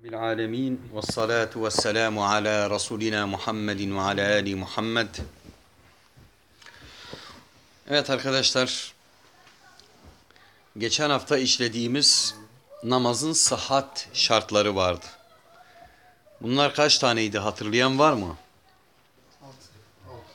Alemin ve salatu ve selamu ala Resulina Muhammedin ve ala Ali Muhammed. Evet arkadaşlar, geçen hafta işlediğimiz namazın sıhhat şartları vardı. Bunlar kaç taneydi, hatırlayan var mı? 6.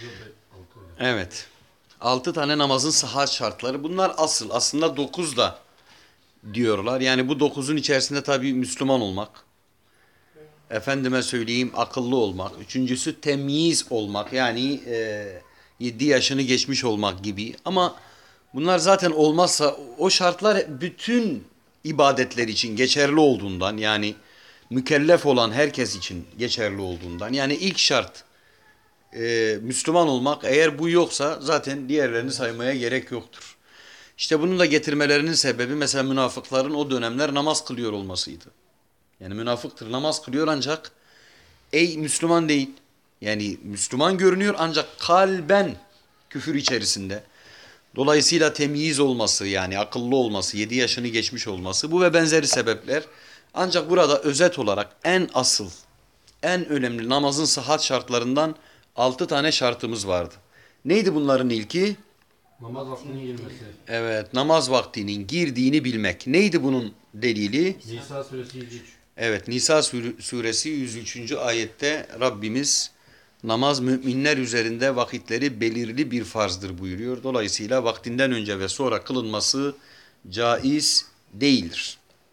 Evet. 6 tane namazın sıhhat şartları. Bunlar aslında 9 da diyorlar. Yani bu dokuzun içerisinde tabii Müslüman olmak. Efendime söyleyeyim, akıllı olmak. Üçüncüsü temyiz olmak. Yani 7 yaşını geçmiş olmak gibi. Ama bunlar zaten olmazsa o şartlar bütün ibadetler için geçerli olduğundan, yani mükellef olan herkes için geçerli olduğundan, yani ilk şart Müslüman olmak. Eğer bu yoksa zaten diğerlerini saymaya gerek yoktur. İşte bunu da getirmelerinin sebebi mesela münafıkların o dönemler namaz kılıyor olmasıydı. Yani münafıktır, namaz kılıyor ancak Müslüman değil. Yani Müslüman görünüyor ancak kalben küfür içerisinde. Dolayısıyla temyiz olması, yani akıllı olması, 7 yaşını geçmiş olması, bu ve benzeri sebepler. Ancak burada özet olarak en asıl, en önemli namazın sıhhat şartlarından 6 tane şartımız vardı. Neydi bunların ilki? Namaz vaktinin girmesi. Evet, namaz vaktinin girdiğini bilmek. Neydi bunun delili? Nisa suresi 103. Evet, Nisa suresi 103. ayette Rabbimiz namaz müminler üzerinde vakitleri belirli bir farzdır buyuruyor. Dolayısıyla vaktinden önce ve sonra kılınması caiz değildir.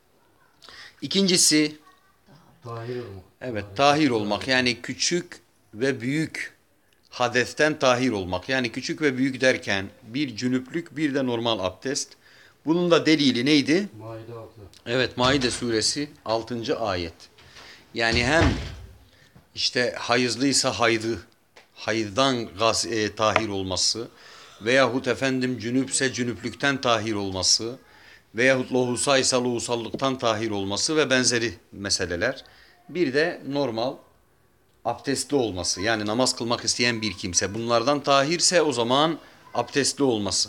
İkincisi, Tahir olmak. evet, tahir olmak, yani küçük ve büyük hadesten tahir olmak. Yani küçük ve büyük derken bir cünüplük, bir de normal abdest. Bunun da delili neydi? Maide 6. Evet, Maide suresi 6. ayet. Yani hem işte hayızlıysa hayızdan tahir olması veyahut efendim cünüpse cünüplükten tahir olması veyahut lohusaysa lohusallıktan tahir olması ve benzeri meseleler. Bir de normal abdestli olması, yani namaz kılmak isteyen bir kimse bunlardan tahirse o zaman abdestli olması.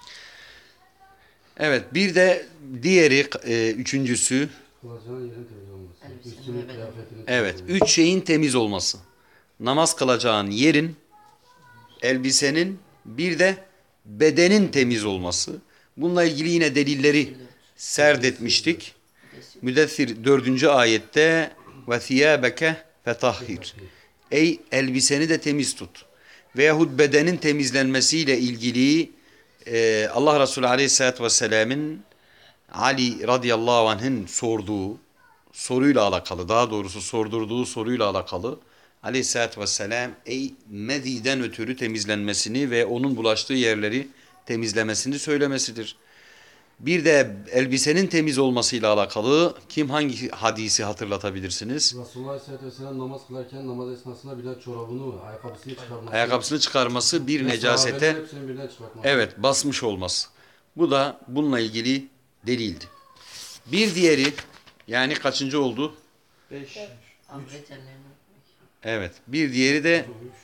Evet, bir de diğeri, üçüncüsü, Kılacağın yerin temiz olması. Elbisenin Üstünün ve bedenin. kıyafetinin evet, temiz olması. 3 şeyin temiz olması. Namaz kılacağın yerin, elbisenin, bir de bedenin temiz olması. Bununla ilgili yine delilleri serdetmiştik. Müddessir 4. ayette ve thiyâbeke fetahhir. Ey elbiseni de temiz tut. Veyahut bedenin temizlenmesiyle ilgili Allah Resulü Aleyhisselatü Vesselam'ın Ali radıyallahu anh'ın sorduğu soruyla alakalı, daha doğrusu sordurduğu soruyla alakalı Aleyhisselatü Vesselam meziden ötürü temizlenmesini ve onun bulaştığı yerleri temizlemesini söylemesidir. Bir de elbisenin temiz olmasıyla alakalı hangi hadisi hatırlatabilirsiniz? Resulullah Aleyhisselatü Vesselam namaz kılarken namaz esnasında bile çorabını ve ayakkabısını çıkarması. Ayakkabısını çıkarması, bir ve necasete, sahabelerin hepsini birden çıkartması. evet, basmış olması. Bu da bununla ilgili delildi. Bir diğeri, yani kaçıncı oldu? Avret ellerini öpmek. Evet, bir diğeri de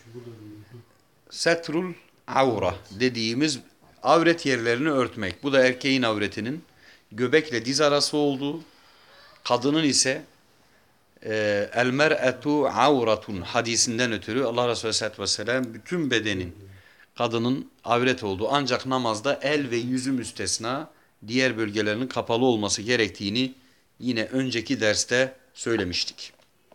setrul avra dediğimiz avret yerlerini örtmek. Bu da erkeğin avretinin göbekle diz arası olduğu, kadının ise el mer'etu avratun hadisinden ötürü Allah Resulü Aleyhisselatü Vesselam bütün bedenin kadının avret olduğu, ancak namazda el ve yüzü müstesna diğer bölgelerinin kapalı olması gerektiğini yine önceki derste söylemiştik.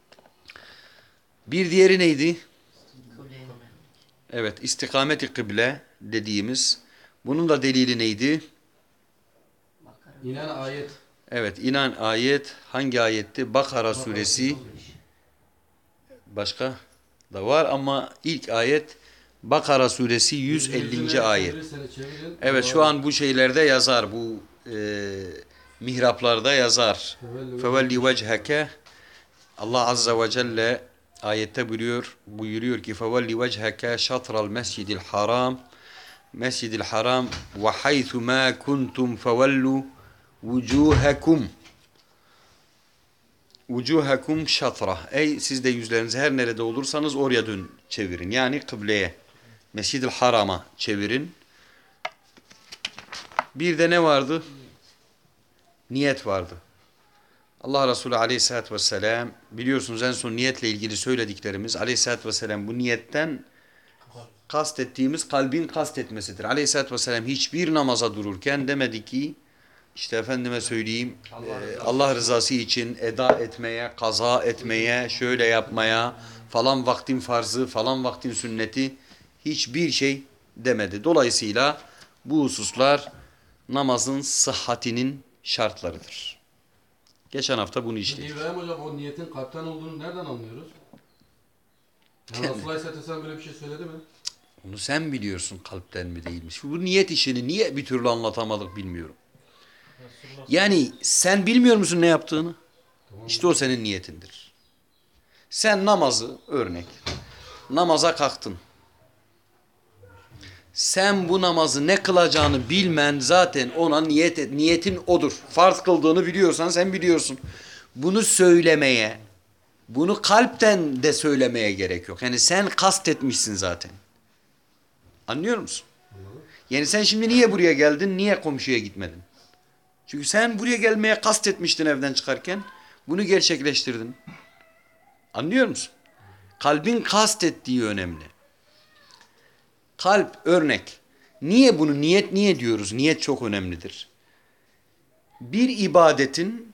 Bir diğeri neydi? Kıbleye yönelmek. Evet, istikameti kıble dediğimiz. Bunun da delili neydi? Bakara. İnen ayet. Evet, inen ayet hangi ayetti? Bakara suresi. Başka da var ama ilk ayet Bakara suresi 150. ayet. Çevirin. Evet, şu an bu şeylerde yazar, bu mihraplarda yazar. Fevelli vecheke. Allah azze ve celle ayette buyuruyor ki fevelli vecheke şatral mescidil haram. Mescidil haram ve haythu ma kuntum fevellu vucuhakum. Vucuhakum şatra. Ey siz de yüzlerinizi her nerede olursanız oraya çevirin. Yani kıbleye. Mescid-i Haram'a çevirin. Bir de ne vardı? Niyet vardı. Allah Resulü aleyhissalatü vesselam biliyorsunuz en son niyetle ilgili söylediklerimiz aleyhissalatü vesselam bu niyetten kastettiğimiz kalbin kastetmesidir. Aleyhissalatü vesselam hiçbir namaza dururken demedi ki işte efendime söyleyeyim Allah rızası için eda etmeye, kaza etmeye, şöyle yapmaya, falan vaktin farzı, falan vaktin sünneti hiçbir şey demedi. Dolayısıyla bu hususlar namazın sıhhatinin şartlarıdır. Geçen hafta bunu işledik. İbrahim Hocam o niyetin kalpten olduğunu nereden anlıyoruz? Yani Resulullah Aleyhisselatü Vesselam böyle bir şey söyledi mi? Onu sen biliyorsun kalpten mi değilmiş. Bu niyet işini niye bir türlü anlatamadık bilmiyorum. Yani sen bilmiyor musun ne yaptığını? Tamam. İşte o senin niyetindir. Sen namazı örnek. Namaza kalktın. Sen bu namazı ne kılacağını bilmen zaten ona niyet et. Niyetin odur. Farz kıldığını biliyorsan sen biliyorsun. Bunu söylemeye, bunu kalpten de söylemeye gerek yok. Yani sen kastetmişsin zaten. Anlıyor musun? Yani sen şimdi niye buraya geldin? Niye komşuya gitmedin? Çünkü sen buraya gelmeye kastetmiştin evden çıkarken. Bunu gerçekleştirdin. Anlıyor musun? Kalbin kastettiği önemli. Kalp örnek. Niye bunu niyet niye diyoruz? Niyet çok önemlidir. Bir ibadetin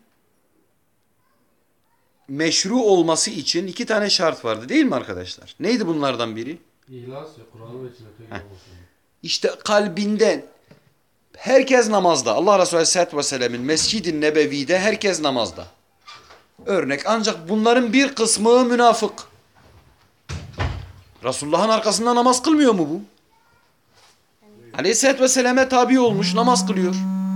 meşru olması için 2 tane şart vardı değil mi arkadaşlar? Neydi bunlardan biri? İhlas ve Kur'an'ı ve sünnete göre olsun. İşte kalbinden herkes namazda. Allah Resulü Aleyhisselatü Vesselam'ın Mescid-i Nebevi'de herkes namazda. Örnek ancak bunların bir kısmı münafık. Resulullah'ın arkasında namaz kılmıyor mu bu? Aleyhisselatü Vesselam'a tabi olmuş namaz kılıyor.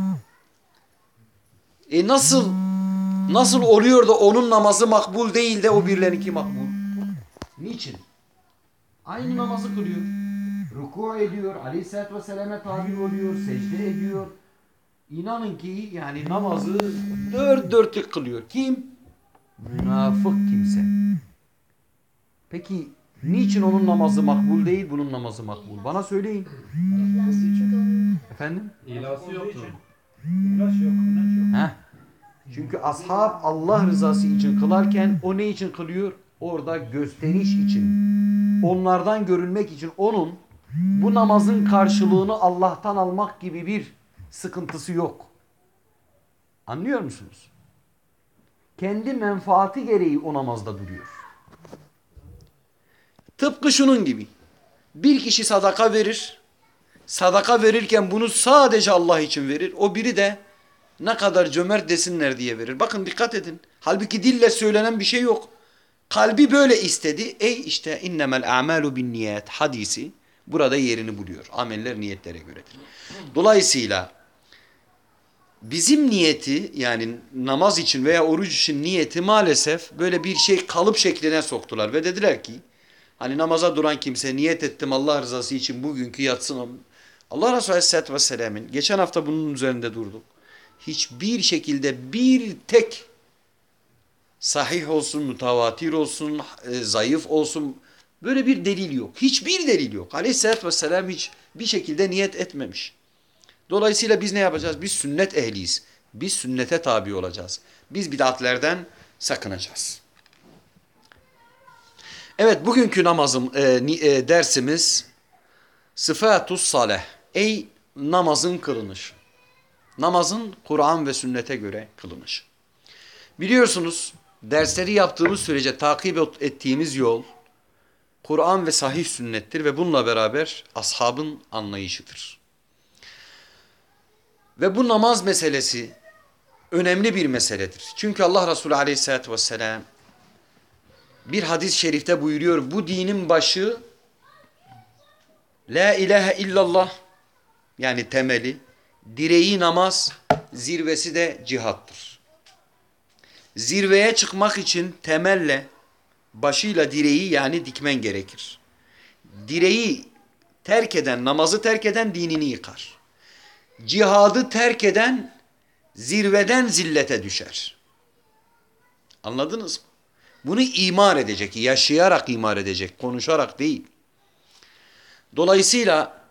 Nasıl oluyor da onun namazı makbul değil de o birilerinki makbul? Niçin? Aynı namazı kılıyor. Ruku ediyor, Aleyhisselatü Vesselam'a tabi oluyor, secde ediyor. İnanın ki yani namazı dört dörtlük kılıyor. Kim? Münafık kimse. Peki niçin onun namazı makbul değil, bunun namazı makbul? Bana söyleyin. Efendim? İhlası yoktu. Heh. Çünkü ashab Allah rızası için kılarken o ne için kılıyor? Orada gösteriş için. Onlardan görülmek için onun bu namazın karşılığını Allah'tan almak gibi bir sıkıntısı yok. Anlıyor musunuz? Kendi menfaati gereği o namazda duruyor. Tıpkı şunun gibi. Bir kişi sadaka verir. Sadaka verirken bunu sadece Allah için verir. O biri de ne kadar cömert desinler diye verir. Bakın dikkat edin. Halbuki dille söylenen bir şey yok. Kalbi böyle istedi. İşte innemel a'malu bin niyet hadisi burada yerini buluyor. Ameller niyetlere göredir. Dolayısıyla bizim niyeti yani namaz için veya oruç için niyeti maalesef böyle bir şey kalıp şekline soktular. Ve dediler ki hani namaza duran kimse niyet ettim Allah rızası için bugünkü yatsın. Allah Resulü Aleyhisselatü Vesselam'ın geçen hafta bunun üzerinde durduk. Hiçbir şekilde bir tek sahih olsun, mutavatir olsun, zayıf olsun böyle bir delil yok. Hiçbir delil yok. Aleyhisselatü Vesselam hiç bir şekilde niyet etmemiş. Dolayısıyla biz ne yapacağız? Biz sünnet ehliyiz. Biz sünnete tabi olacağız. Biz bid'atlerden sakınacağız. Evet bugünkü dersimiz sıfatus saleh. Ey namazın kılınışı. Namazın Kur'an ve sünnete göre kılınışı. Biliyorsunuz dersleri yaptığımız sürece takip ettiğimiz yol Kur'an ve sahih sünnettir ve bununla beraber ashabın anlayışıdır. Ve bu namaz meselesi önemli bir meseledir. Çünkü Allah Resulü Aleyhisselatü Vesselam bir hadis-i şerifte buyuruyor bu dinin başı La ilahe illallah yani temeli, direği namaz, zirvesi de cihattır. Zirveye çıkmak için temelle, başıyla direği yani dikmen gerekir. Direği terk eden, namazı terk eden dinini yıkar. Cihadı terk eden zirveden zillete düşer. Anladınız mı? Bunu imar edecek, yaşayarak imar edecek, konuşarak değil. Dolayısıyla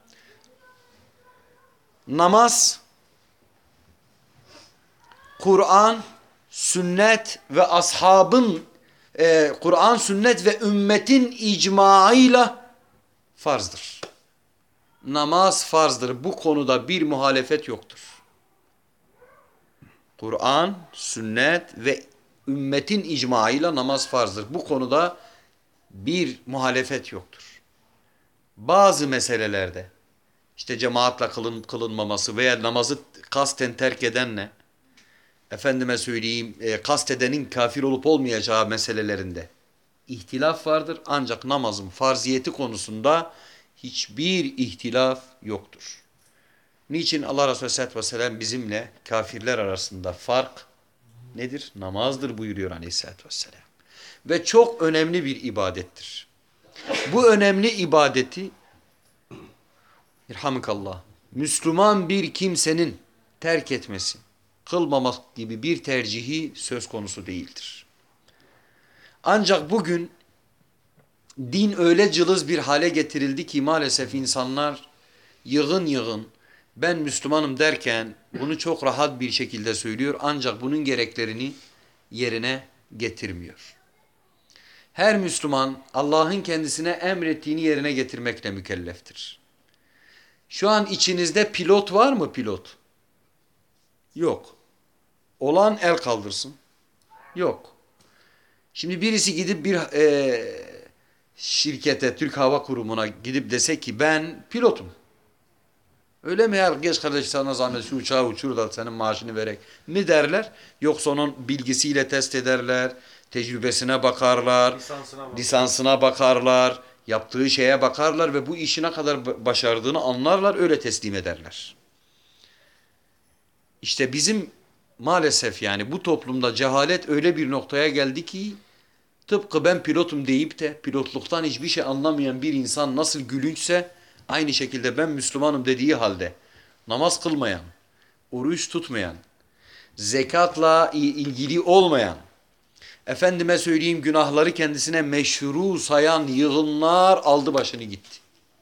namaz, Kur'an sünnet ve ashabın Kur'an, sünnet ve ümmetin icmaıyla farzdır. Namaz farzdır. Bu konuda bir muhalefet yoktur. Kur'an, sünnet ve ümmetin icmaıyla namaz farzdır. Bu konuda bir muhalefet yoktur. Bazı meselelerde işte cemaatle kılınmaması veya namazı kasten terk edenle efendime söyleyeyim kastedenin kafir olup olmayacağı meselelerinde ihtilaf vardır. Ancak namazın farziyeti konusunda hiçbir ihtilaf yoktur. Niçin Allah Resulü Aleyhisselatü Vesselam bizimle kafirler arasında fark nedir? Namazdır buyuruyor Aleyhisselatü Vesselam. Ve çok önemli bir ibadettir. Bu önemli ibadeti İrhamıkallah, Müslüman bir kimsenin terk etmesi, kılmamak gibi bir tercihi söz konusu değildir. Ancak bugün din öyle cılız bir hale getirildi ki maalesef insanlar yığın yığın ben Müslümanım derken bunu çok rahat bir şekilde söylüyor ancak bunun gereklerini yerine getirmiyor. Her Müslüman Allah'ın kendisine emrettiğini yerine getirmekle mükelleftir. Şu an içinizde pilot var mı pilot? Yok. Olan el kaldırsın. Yok. Şimdi birisi gidip bir şirkete, Türk Hava Kurumu'na gidip dese ki ben pilotum. Öyle mi ya? Geç kardeş sana zahmet şu uçağı uçur da senin maaşını verek mi derler? Yoksa onun bilgisiyle test ederler, tecrübesine bakarlar, lisansına bakarlar, yaptığı şeye bakarlar ve bu işi ne kadar başardığını anlarlar, öyle teslim ederler. İşte bizim maalesef yani bu toplumda cehalet öyle bir noktaya geldi ki tıpkı ben pilotum deyip de pilotluktan hiçbir şey anlamayan bir insan nasıl gülünçse aynı şekilde ben Müslümanım dediği halde namaz kılmayan, oruç tutmayan, zekatla ilgili olmayan, efendime söyleyeyim günahları kendisine meşru sayan yığınlar aldı başını gitti.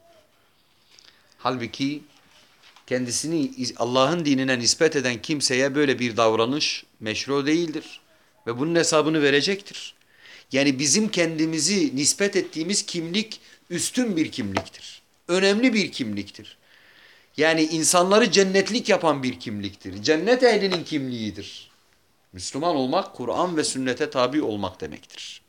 Halbuki kendisini Allah'ın dinine nispet eden kimseye böyle bir davranış meşru değildir. Ve bunun hesabını verecektir. Yani bizim kendimizi nispet ettiğimiz kimlik üstün bir kimliktir. Önemli bir kimliktir. Yani insanları cennetlik yapan bir kimliktir. Cennet ehlinin kimliğidir. Müslüman olmak, Kur'an ve sünnete tabi olmak demektir.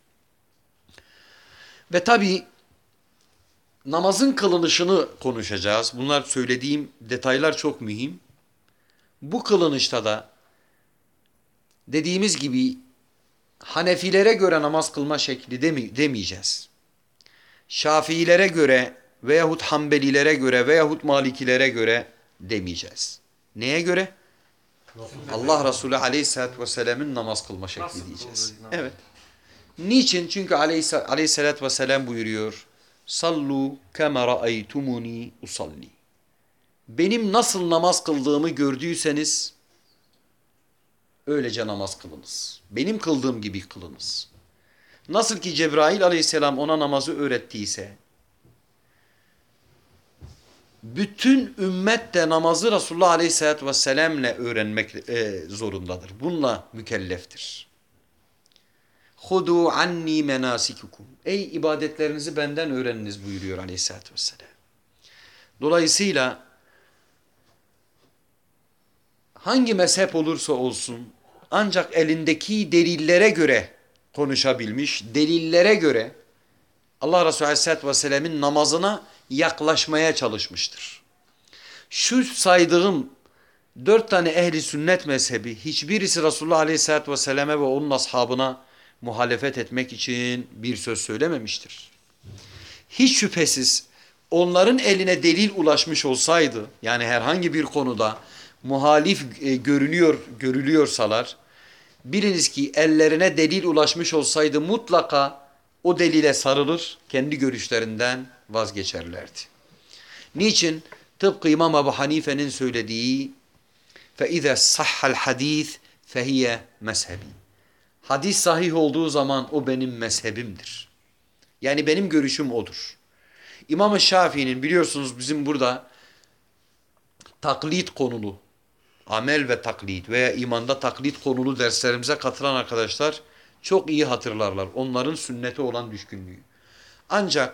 Ve tabi namazın kılınışını konuşacağız. Bunlar söylediğim detaylar çok mühim. Bu kılınışta da dediğimiz gibi Hanefilere göre namaz kılma şekli demeyeceğiz. Şafiilere göre veyahut Hanbelilere göre veyahut Malikilere göre demeyeceğiz. Neye göre? Allah Resulü Aleyhisselatü Vesselam'ın namaz kılma şekli diyeceğiz. Evet. Niçin? Çünkü Aleyhisselatü Vesselam buyuruyor. Sallu kema ra'aytumuni usalli. Benim nasıl namaz kıldığımı gördüyseniz öylece namaz kılınız. Benim kıldığım gibi kılınız. Nasıl ki Cebrail aleyhisselam ona namazı öğrettiyse bütün ümmet de namazı Resulullah aleyhisselatü vesselam'le öğrenmek zorundadır. Bununla mükelleftir. Hudu anni menasikukum. Ey ibadetlerinizi benden öğreniniz buyuruyor aleyhissalatü vesselam. Dolayısıyla hangi mezhep olursa olsun ancak elindeki delillere göre konuşabilmiş, delillere göre Allah Resulü aleyhissalatü vesselam'ın namazına yaklaşmaya çalışmıştır. Şu saydığım 4 tane ehli sünnet mezhebi hiçbirisi Resulullah aleyhissalatü vesselam'a ve onun ashabına muhalefet etmek için bir söz söylememiştir. Hiç şüphesiz onların eline delil ulaşmış olsaydı, yani herhangi bir konuda muhalif görülüyorsalar, biliniz ki ellerine delil ulaşmış olsaydı mutlaka o delile sarılır, kendi görüşlerinden vazgeçerlerdi. Niçin? Tıpkı İmam Ebu Hanife'nin söylediği فَاِذَا صَحَّ الْحَد۪يث فَهِيَ مَذْهَب۪ي. Hadis sahih olduğu zaman o benim mezhebimdir. Yani benim görüşüm odur. İmam-ı Şafii'nin biliyorsunuz bizim burada taklit konulu amel ve taklit veya imanda taklit konulu derslerimize katılan arkadaşlar çok iyi hatırlarlar. Onların sünnete olan düşkünlüğü. Ancak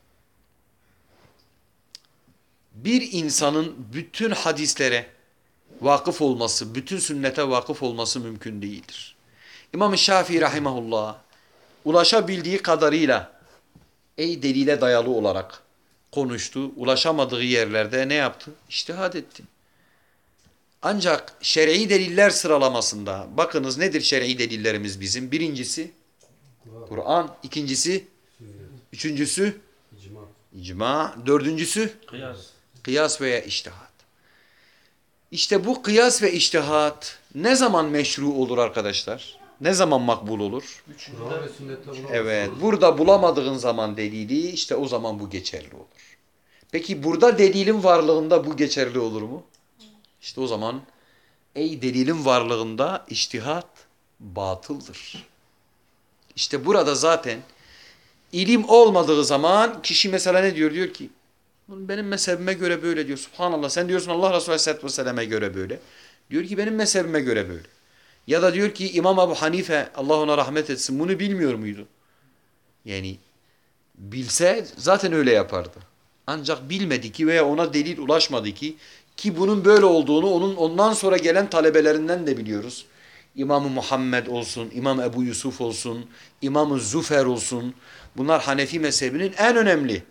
bir insanın bütün hadislere vakıf olması, bütün sünnete vakıf olması mümkün değildir. İmam-ı Şafii rahimahullah ulaşabildiği kadarıyla delile dayalı olarak konuştu. Ulaşamadığı yerlerde ne yaptı? İçtihad etti. Ancak şer'i deliller sıralamasında bakınız nedir şer'i delillerimiz bizim? Birincisi Kur'an, ikincisi, üçüncüsü İcma. icma, dördüncüsü Kıyas. kıyas veya içtihat. İşte bu kıyas ve içtihat ne zaman meşru olur arkadaşlar? Ne zaman makbul olur? Kur'an ve sünnette buna Evet, burada bulamadığın zaman delili işte o zaman bu geçerli olur. Peki burada delilin varlığında bu geçerli olur mu? İşte o zaman delilin varlığında içtihat batıldır. İşte burada zaten ilim olmadığı zaman kişi mesela ne diyor? Diyor ki benim mezhebime göre böyle diyor. Subhanallah sen diyorsun Allah Resulü Aleyhisselatü Vesselam'a göre böyle. Diyor ki benim mezhebime göre böyle. Ya da diyor ki İmam Ebu Hanife Allah ona rahmet etsin bunu bilmiyor muydu? Yani bilse zaten öyle yapardı. Ancak bilmedi ki veya ona delil ulaşmadı ki bunun böyle olduğunu onun ondan sonra gelen talebelerinden de biliyoruz. İmam-ı Muhammed olsun, İmam Ebu Yusuf olsun, İmam-ı Züfer olsun. Bunlar Hanefi mezhebinin en önemli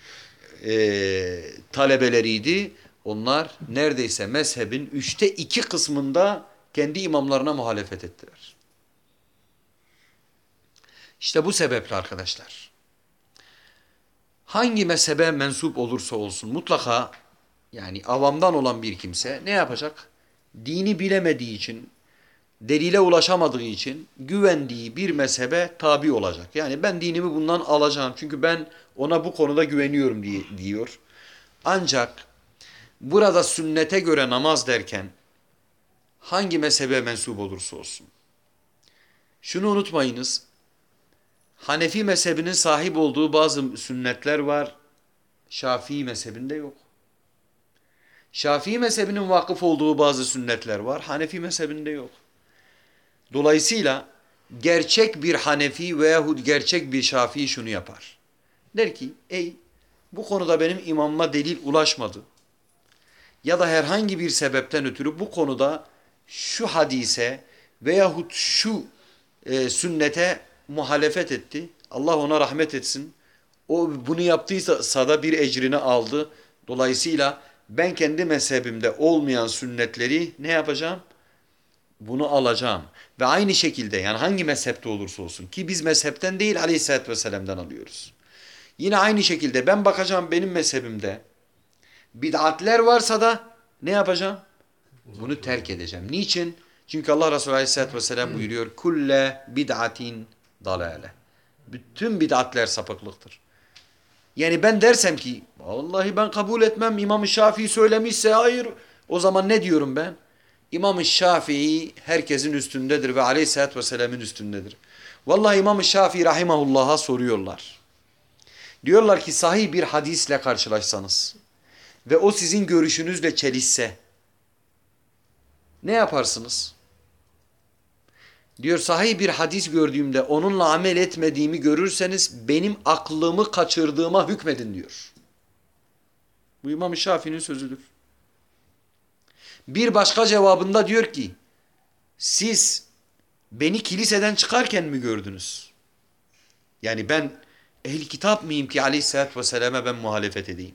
talebeleriydi. Onlar neredeyse mezhebin 2/3 kısmında kendi imamlarına muhalefet ettiler. İşte bu sebeple arkadaşlar hangi mezhebe mensup olursa olsun mutlaka yani avamdan olan bir kimse ne yapacak? Dini bilemediği için, delile ulaşamadığı için güvendiği bir mezhebe tabi olacak. Yani ben dinimi bundan alacağım çünkü ben ona bu konuda güveniyorum diyor. Ancak burada sünnete göre namaz derken hangi mezhebe mensup olursa olsun. Şunu unutmayınız. Hanefi mezhebinin sahip olduğu bazı sünnetler var. Şafii mezhebinde yok. Şafii mezhebinin vakıf olduğu bazı sünnetler var. Hanefi mezhebinde yok. Dolayısıyla gerçek bir Hanefi veyahut gerçek bir Şafii şunu yapar. Der ki bu konuda benim imamıma delil ulaşmadı. Ya da herhangi bir sebepten ötürü bu konuda şu hadise veyahut şu sünnete muhalefet etti. Allah ona rahmet etsin. O bunu yaptıysa da bir ecrini aldı. Dolayısıyla ben kendi mezhebimde olmayan sünnetleri ne yapacağım? Bunu alacağım. Ve aynı şekilde yani hangi mezhepte olursa olsun ki biz mezhepten değil Aleyhisselatü Vesselam'dan alıyoruz. Yine aynı şekilde ben bakacağım benim mezhebimde bid'atler varsa da ne yapacağım? Bunu terk edeceğim. Niçin? Çünkü Allah Resulü Aleyhisselatü Vesselam buyuruyor kulle bid'atin dalale. Bütün bid'atler sapıklıktır. Yani ben dersem ki vallahi ben kabul etmem İmam-ı Şafii söylemişse hayır. O zaman ne diyorum ben? İmam-ı Şafii herkesin üstündedir ve Aleyhisselatü Vesselam'ın üstündedir. Vallahi İmam-ı Şafii rahimahullah'a soruyorlar. Diyorlar ki sahih bir hadisle karşılaşsanız ve o sizin görüşünüzle çelişse ne yaparsınız? Diyor sahih bir hadis gördüğümde onunla amel etmediğimi görürseniz benim aklımı kaçırdığıma hükmedin diyor. Bu İmam-ı Şafii'nin sözüdür. Bir başka cevabında diyor ki siz beni kiliseden çıkarken mi gördünüz? Yani ben ehli kitap mıyım ki Aleyhisselatü Vesselam'a ben muhalefet edeyim?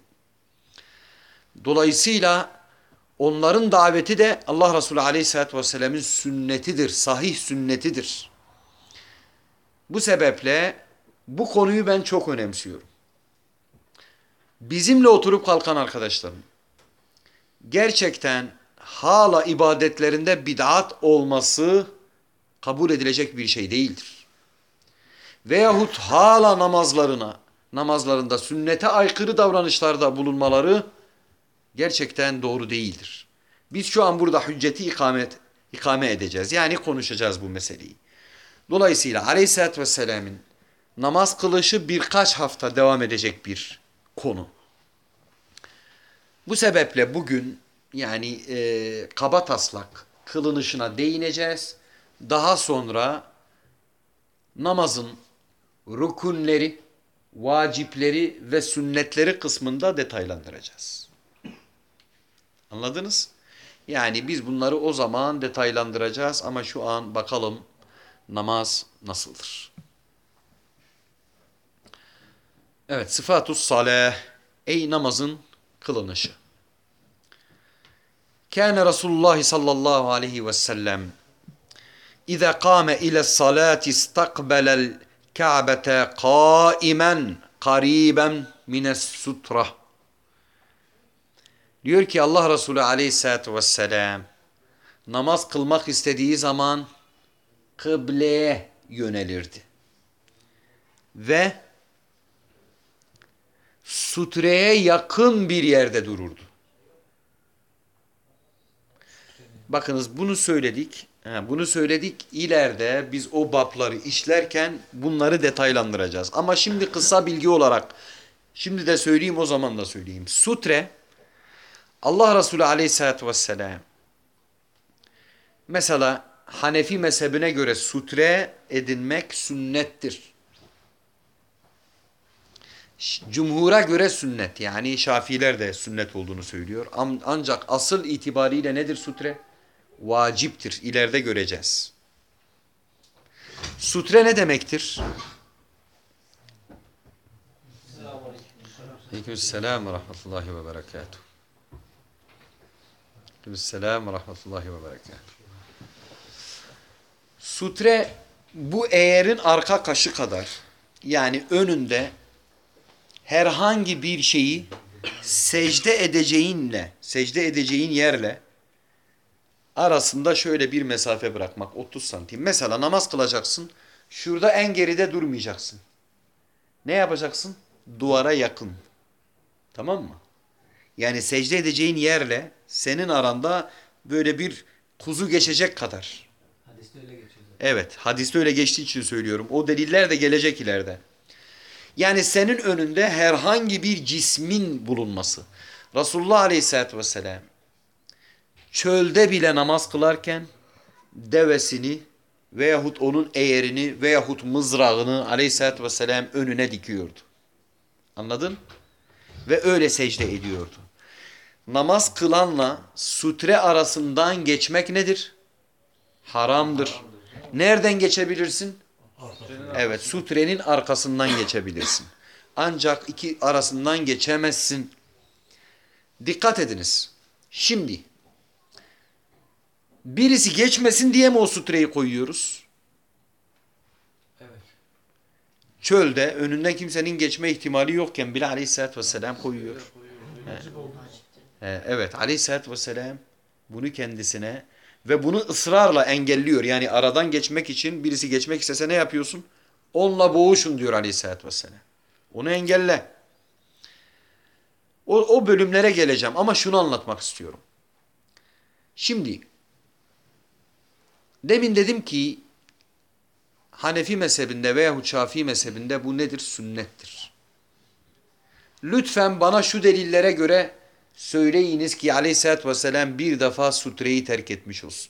Dolayısıyla onların daveti de Allah Resulü Aleyhisselatü Vesselam'ın sünnetidir, sahih sünnetidir. Bu sebeple bu konuyu ben çok önemsiyorum. Bizimle oturup kalkan arkadaşlarım, gerçekten hala ibadetlerinde bid'at olması kabul edilecek bir şey değildir. Veyahut hala namazlarında sünnete aykırı davranışlarda bulunmaları gerçekten doğru değildir. Biz şu an burada hücceti ikame edeceğiz. Yani konuşacağız bu meseleyi. Dolayısıyla Aleyhisselatü Vesselam'ın namaz kılışı birkaç hafta devam edecek bir konu. Bu sebeple bugün yani kabataslak kılınışına değineceğiz. Daha sonra namazın rükünleri, vacipleri ve sünnetleri kısmında detaylandıracağız. Anladınız? Yani biz bunları o zaman detaylandıracağız ama şu an bakalım namaz nasıldır? Evet, sıfatus salih, ey namazın kılınışı. Kâne Resulullah sallallahu aleyhi ve sellem İza kâme ile salati istakbelel Ka'bete kâimen kariben mines sutra. Diyor ki Allah Resulü aleyhissalatü vesselam namaz kılmak istediği zaman kıbleye yönelirdi. Ve sutreye yakın bir yerde dururdu. Bakınız bunu söyledik. Bunu söyledik. İleride biz o babları işlerken bunları detaylandıracağız. Ama şimdi kısa bilgi olarak şimdi de söyleyeyim o zaman da söyleyeyim. Sutre Allah Resulü aleyhissalatü vesselam mesela Hanefi mezhebine göre sutre edinmek sünnettir. Cumhura göre sünnet yani Şafiiler de sünnet olduğunu söylüyor. Ancak asıl itibariyle nedir sutre? Vaciptir. İleride göreceğiz. Sutre ne demektir? Aleykümselam ve rahmetullahi ve berekatuhu. Aleykümselam ve rahmetullahi ve berekatuhu. Sutre bu eğerin arka kaşı kadar yani önünde herhangi bir şeyi secde edeceğin yerle arasında şöyle bir mesafe bırakmak 30 santim. Mesela namaz kılacaksın. Şurada en geride durmayacaksın. Ne yapacaksın? Duvara yakın. Tamam mı? Yani secde edeceğin yerle senin aranda böyle bir kuzu geçecek kadar. Hadiste öyle geçiyor. Evet, hadiste öyle geçtiği için söylüyorum. O deliller de gelecek ileride. Yani senin önünde herhangi bir cismin bulunması. Resulullah Aleyhisselatü Vesselam çölde bile namaz kılarken devesini veyahut onun eğerini veyahut mızrağını Aleyhisselatü Vesselam önüne dikiyordu. Anladın? Ve öyle secde ediyordu. Namaz kılanla sutre arasından geçmek nedir? Haramdır. Nereden geçebilirsin? Evet, sutrenin arkasından geçebilirsin. Ancak iki arasından geçemezsin. Dikkat ediniz. Şimdi birisi geçmesin diye mi o sutreyi koyuyoruz? Evet. Çölde önünden kimsenin geçme ihtimali yokken bile Aleyhisselatü Vesselam koyuyor. Evet, Aleyhisselatü Vesselam bunu kendisine ve bunu ısrarla engelliyor. Yani aradan geçmek için birisi geçmek istese ne yapıyorsun? Onunla boğuşun diyor Aleyhisselatü Vesselam. Onu engelle. O bölümlere geleceğim ama şunu anlatmak istiyorum. Şimdi demin dedim ki Hanefi mezhebinde veyahut Şafii mezhebinde bu nedir? Sünnettir. Lütfen bana şu delillere göre söyleyiniz ki Aleyhisselatü Vesselam bir defa sutreyi terk etmiş olsun.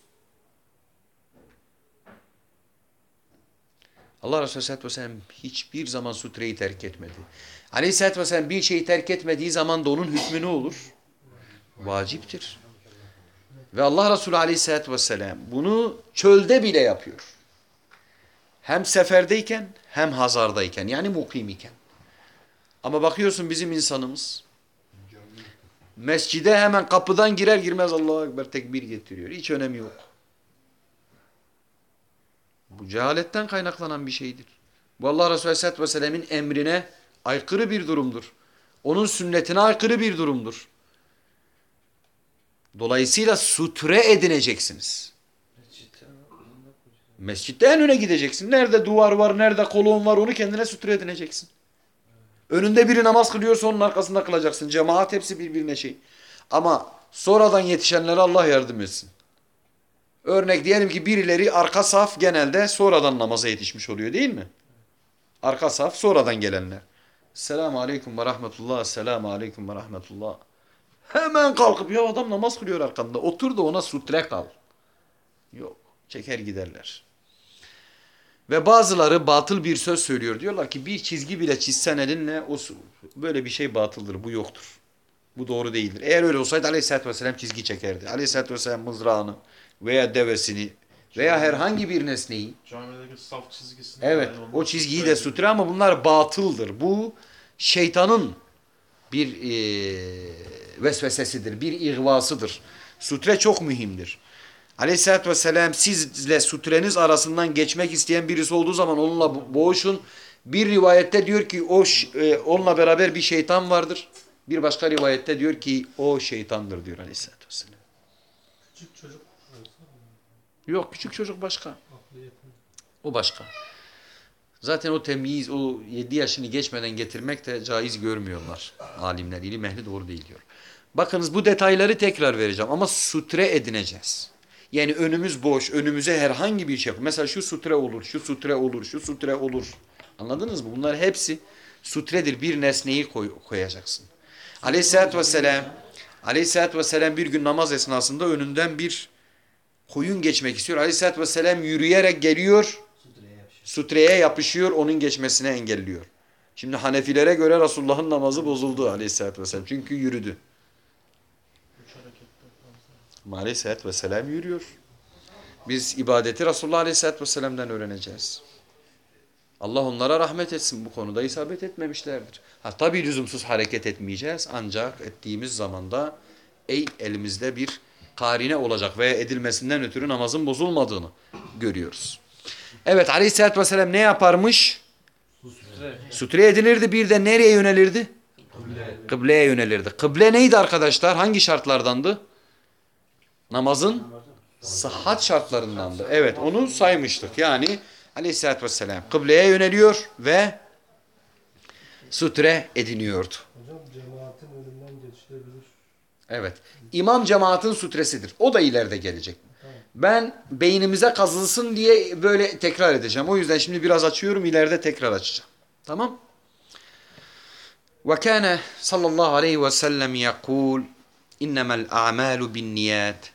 Allah Resulü Aleyhisselatü Vesselam hiçbir zaman sutreyi terk etmedi. Aleyhisselatü Vesselam bir şeyi terk etmediği zaman da onun hükmü ne olur? Vaciptir. Ve Allah Resulü Aleyhisselatü Vesselam bunu çölde bile yapıyor. Hem seferdeyken hem hazardayken yani mukim iken. Ama bakıyorsun bizim insanımız mescide hemen kapıdan girer girmez Allahu Ekber tekbir getiriyor. Hiç önemi yok. Bu cehaletten kaynaklanan bir şeydir. Bu Allah Resulü Aleyhisselatü Vesselam'ın emrine aykırı bir durumdur. Onun sünnetine aykırı bir durumdur. Dolayısıyla sutre edineceksiniz. Mescitte en öne gideceksin. Nerede duvar var, nerede kolon var onu kendine sutre edineceksin. Önünde biri namaz kılıyorsa onun arkasında kılacaksın. Cemaat hepsi birbirine şey. Ama sonradan yetişenlere Allah yardım etsin. Örnek diyelim ki birileri arka saf genelde sonradan namaza yetişmiş oluyor değil mi? Arka saf sonradan gelenler. Selamun aleyküm ve rahmetullah. Selamun aleyküm ve rahmetullah. Hemen kalkıp ya adam namaz kılıyor arkanda. Otur da ona sutre kal. Yok. Çeker giderler. Ve bazıları batıl bir söz söylüyor. Diyorlar ki bir çizgi bile çizsen elinle böyle bir şey batıldır. Bu yoktur. Bu doğru değildir. Eğer öyle olsaydı Aleyhisselatü Vesselam çizgi çekerdi. Aleyhisselatü Vesselam mızrağını veya devesini veya herhangi bir nesneyi. Camideki saf çizgisini. Evet, o çizgiyi de sutre ama bunlar batıldır. Bu şeytanın bir vesvesesidir, bir ihvasıdır. Sutre çok mühimdir. Aleyhisselatü Vesselam sizle sutreniz arasından geçmek isteyen birisi olduğu zaman onunla boğuşun. Bir rivayette diyor ki onunla beraber bir şeytan vardır. Bir başka rivayette diyor ki o şeytandır diyor Aleyhisselatü Vesselam. Küçük çocuk. Yok, küçük çocuk başka. Aklı yetmiyor. O başka. Zaten o temyiz, o 7 yaşını geçmeden getirmek de caiz görmüyorlar. Alimler, ilim ehli doğru değil diyor. Bakınız bu detayları tekrar vereceğim ama sutre edineceğiz. Yani önümüz boş, önümüze herhangi bir şey yok. Mesela şu sutre olur, şu sutre olur, şu sutre olur. Anladınız mı? Bunlar hepsi sutredir. Bir nesneyi koyacaksın. Aleyhisselatü Vesselam bir gün namaz esnasında önünden bir koyun geçmek istiyor. Aleyhisselatü Vesselam yürüyerek geliyor. Sutreye yapışıyor, onun geçmesine engelliyor. Şimdi Hanefilere göre Resulullah'ın namazı bozuldu Aleyhisselatü Vesselam. Çünkü yürüdü. Ama Aleyhisselatü Vesselam yürüyor. Biz ibadeti Resulullah Aleyhisselatü Vesselam'dan öğreneceğiz. Allah onlara rahmet etsin, bu konuda isabet etmemişlerdir. Tabii lüzumsuz hareket etmeyeceğiz ancak ettiğimiz zamanda elimizde bir karine olacak veya edilmesinden ötürü namazın bozulmadığını görüyoruz. Evet, Aleyhisselatü Vesselam ne yaparmış? Sutre edinirdi, bir de nereye yönelirdi? Kıbleye yönelirdi. Kıble neydi arkadaşlar? Hangi şartlardandı? Namazın sıhhat şartlarındandı. Evet, onu saymıştık. Yani Aleyhisselatü Vesselam kıbleye yöneliyor ve sutre ediniyordu. Hocam cemaatin önünden geçilebilir. Evet. İmam cemaatin sutresidir. O da ileride gelecek. Ben beynimize kazılsın diye böyle tekrar edeceğim. O yüzden şimdi biraz açıyorum, ileride tekrar açacağım. Tamam? Ve kâne sallallahu aleyhi ve sellem yekûl innemel a'mâlu bin niyat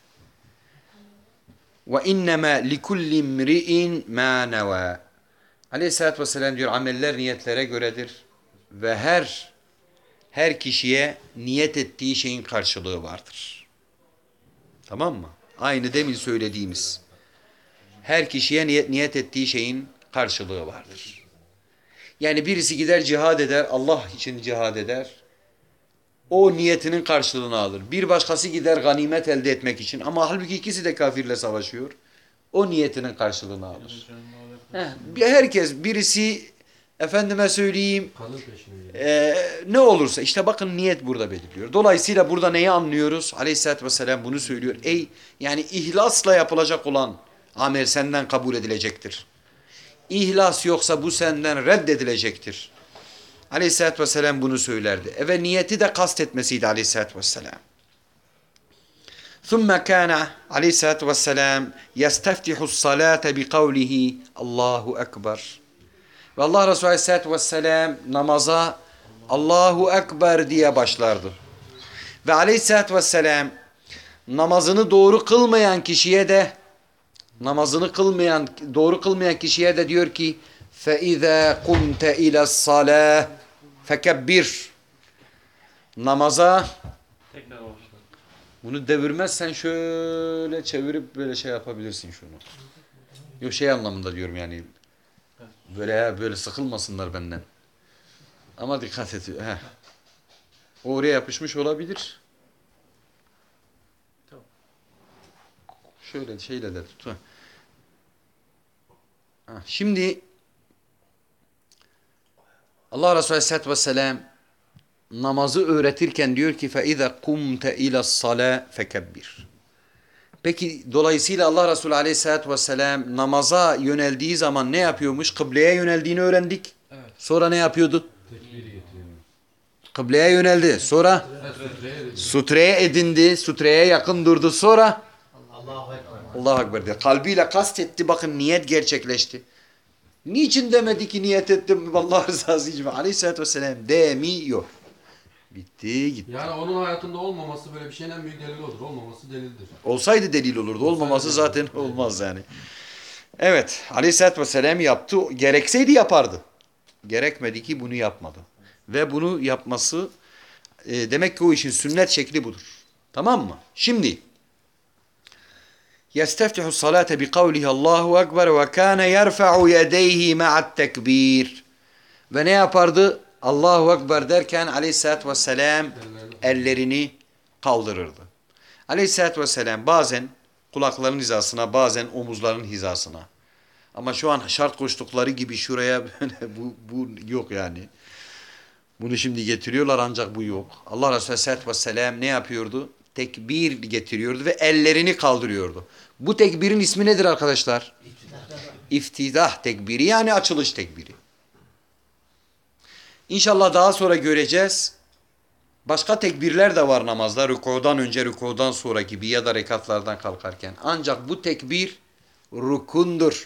ve innemâ likulli imri'in mâ nevâ. Aleyhisselatü Vesselam diyor ameller niyetlere göredir ve her kişiye niyet ettiği şeyin karşılığı vardır. Tamam mı? Aynı demin söylediğimiz. Her kişiye niyet ettiği şeyin karşılığı vardır. Yani birisi gider cihad eder, Allah için cihad eder. O niyetinin karşılığını alır. Bir başkası gider ganimet elde etmek için ama halbuki ikisi de kafirle savaşıyor. O niyetinin karşılığını alır. Herkes birisi efendime söyleyeyim ne olursa işte bakın niyet burada belirliyor. Dolayısıyla burada neyi anlıyoruz? Aleyhisselatü Vesselam bunu söylüyor. Yani ihlasla yapılacak olan amel senden kabul edilecektir. İhlas yoksa bu senden reddedilecektir. Aleyhisselatü Vesselam bunu söylerdi. Ve niyeti de kastetmesiydi Aleyhisselatü Vesselam. ثُمَّ كَانَ Aleyhisselatü Vesselam يَسْتَفْتِحُ الصَّلَاةَ بِقَوْلِهِ Allahu Ekber. Ve Allah Resulü Aleyhisselatü Vesselam namaza Allahu Ekber diye başlardı. Ve Aleyhisselatü Vesselam namazını doğru kılmayan kişiye de doğru kılmayan kişiye de diyor ki فَاِذَا قُمْتَ اِلَى الصَّلَاةِ فَكَبِّرْ. Namaza bunu devirmezsen şöyle çevirip böyle şey yapabilirsin şunu. Yok şey anlamında diyorum yani. Böyle sıkılmasınlar benden. Ama dikkat et. O oraya yapışmış olabilir. Şöyle şeyle de tut. Şimdi Allah Resulü Aleyhisselatü Vesselam namazı öğretirken diyor ki فَاِذَا قُمْتَ اِلَى الصَّلَاةِ فَكَبِّرْ. Peki dolayısıyla Allah Resulü Aleyhisselatü Vesselam namaza yöneldiği zaman ne yapıyormuş? Kıbleye yöneldiğini öğrendik. Evet. Sonra ne yapıyordu? Kıbleye yöneldi. Sonra sutreye edindi. Sutreye yakın durdu. Sonra Allahu Ekber diye. Kalbiyle kastetti. Bakın niyet gerçekleşti. Niçin demedi ki niyet ettim Allah rızası için? Aleyhisselatü Vesselam demiyor. Bitti gitti. Yani onun hayatında olmaması böyle bir şeyin en büyük delili olur. Olmaması delildir. Olsaydı delil olurdu. Olmaması zaten olmaz yani. Evet. Aleyhisselatü Vesselam yaptı. Gerekseydi yapardı. Gerekmedi ki bunu yapmadı. Ve bunu yapması demek ki o işin sünnet şekli budur. Tamam mı? Şimdi يَسْتَفْتِحُ الصَّلَاةَ بِقَوْلِهِ اللّٰهُ أَكْبَرُ وَكَانَ يَرْفَعُ يَدَيْهِ مَعَ التَّكْبِيرِ Ve ne yapardı? Allahu Ekber derken Aleyhisselatü Vesselam ellerini kaldırırdı. Aleyhisselatü Vesselam bazen kulakların hizasına, bazen omuzların hizasına. Ama şu an şart koştukları gibi şuraya böyle bu yok yani. Bunu şimdi getiriyorlar ancak bu yok. Allah Resulü Aleyhisselatü Vesselam ne yapıyordu? Tekbir getiriyordu ve ellerini kaldırıyordu. Bu tekbirin ismi nedir arkadaşlar? İftidah tekbiri, yani açılış tekbiri. İnşallah daha sonra göreceğiz. Başka tekbirler de var namazda. Rükudan önce, rükudan sonra gibi ya da rekatlardan kalkarken. Ancak bu tekbir rukundur.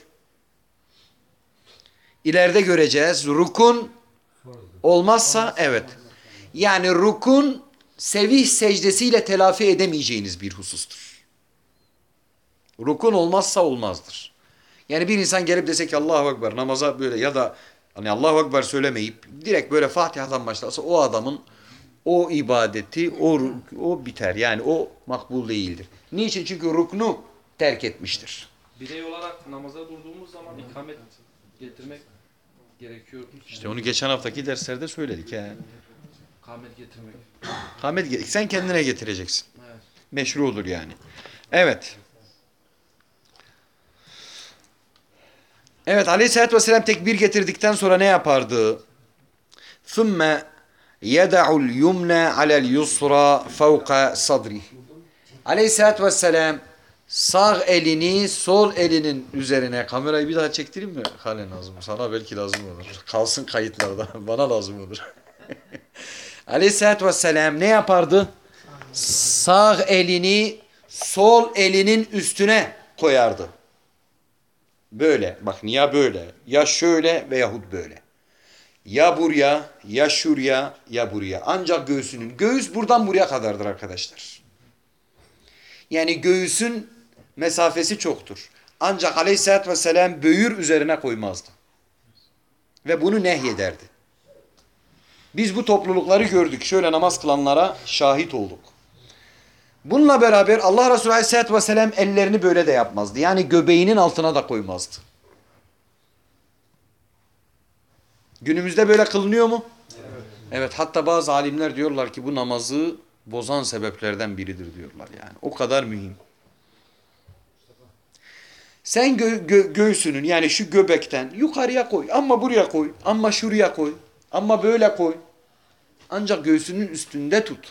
İleride göreceğiz. Rukun olmazsa evet. Yani rukun sevih secdesiyle telafi edemeyeceğiniz bir husustur. Rukun olmazsa olmazdır. Yani bir insan gelip dese ki Allahu Ekber namaza böyle ya da hani Allahu Ekber söylemeyip direkt böyle Fatiha'dan başlarsa o adamın o ibadeti o biter. Yani o makbul değildir. Niçin? Çünkü ruknu terk etmiştir. Birey olarak namaza durduğumuz zaman ikamet getirmek gerekiyor. İşte onu geçen haftaki derslerde söyledik. İkamet getirmek. Sen kendine getireceksin. Evet. Meşru olur yani. Evet. Evet, Aleyhisselatü Vesselam tekbir getirdikten sonra ne yapardı? ثُمَّ يَدَعُ الْيُمْنَ عَلَى الْيُسْرَى فَوْقَ صَدْرِهِ Aleyhisselatü Vesselam sağ elini sol elinin üzerine, kamerayı bir daha çektireyim mi? Halen lazım. Sana belki lazım olur. Kalsın kayıtlarda. Bana lazım olur. Aleyhisselatü Vesselam ne yapardı? Sağ elini sol elinin üstüne koyardı. Böyle. Bak ya böyle. Ya şöyle veyahut böyle. Ya buraya, ya şuraya, ya buraya. Ancak göğsünün. Göğüs buradan buraya kadardır arkadaşlar. Yani göğüsün mesafesi çoktur. Ancak Aleyhisselatü Vesselam böğür üzerine koymazdı. Ve bunu nehyederdi. Biz bu toplulukları gördük. Şöyle namaz kılanlara şahit olduk. Bununla beraber Allah Resulü Aleyhisselatü Vesselam ellerini böyle de yapmazdı. Yani göbeğinin altına da koymazdı. Günümüzde böyle kılınıyor mu? Evet. Evet, hatta bazı alimler diyorlar ki bu namazı bozan sebeplerden biridir diyorlar yani. O kadar mühim. Sen göğsünün yani şu göbekten yukarıya koy. Ama buraya koy. Ama şuraya koy. Ama böyle koy. Ancak göğsünün üstünde tut.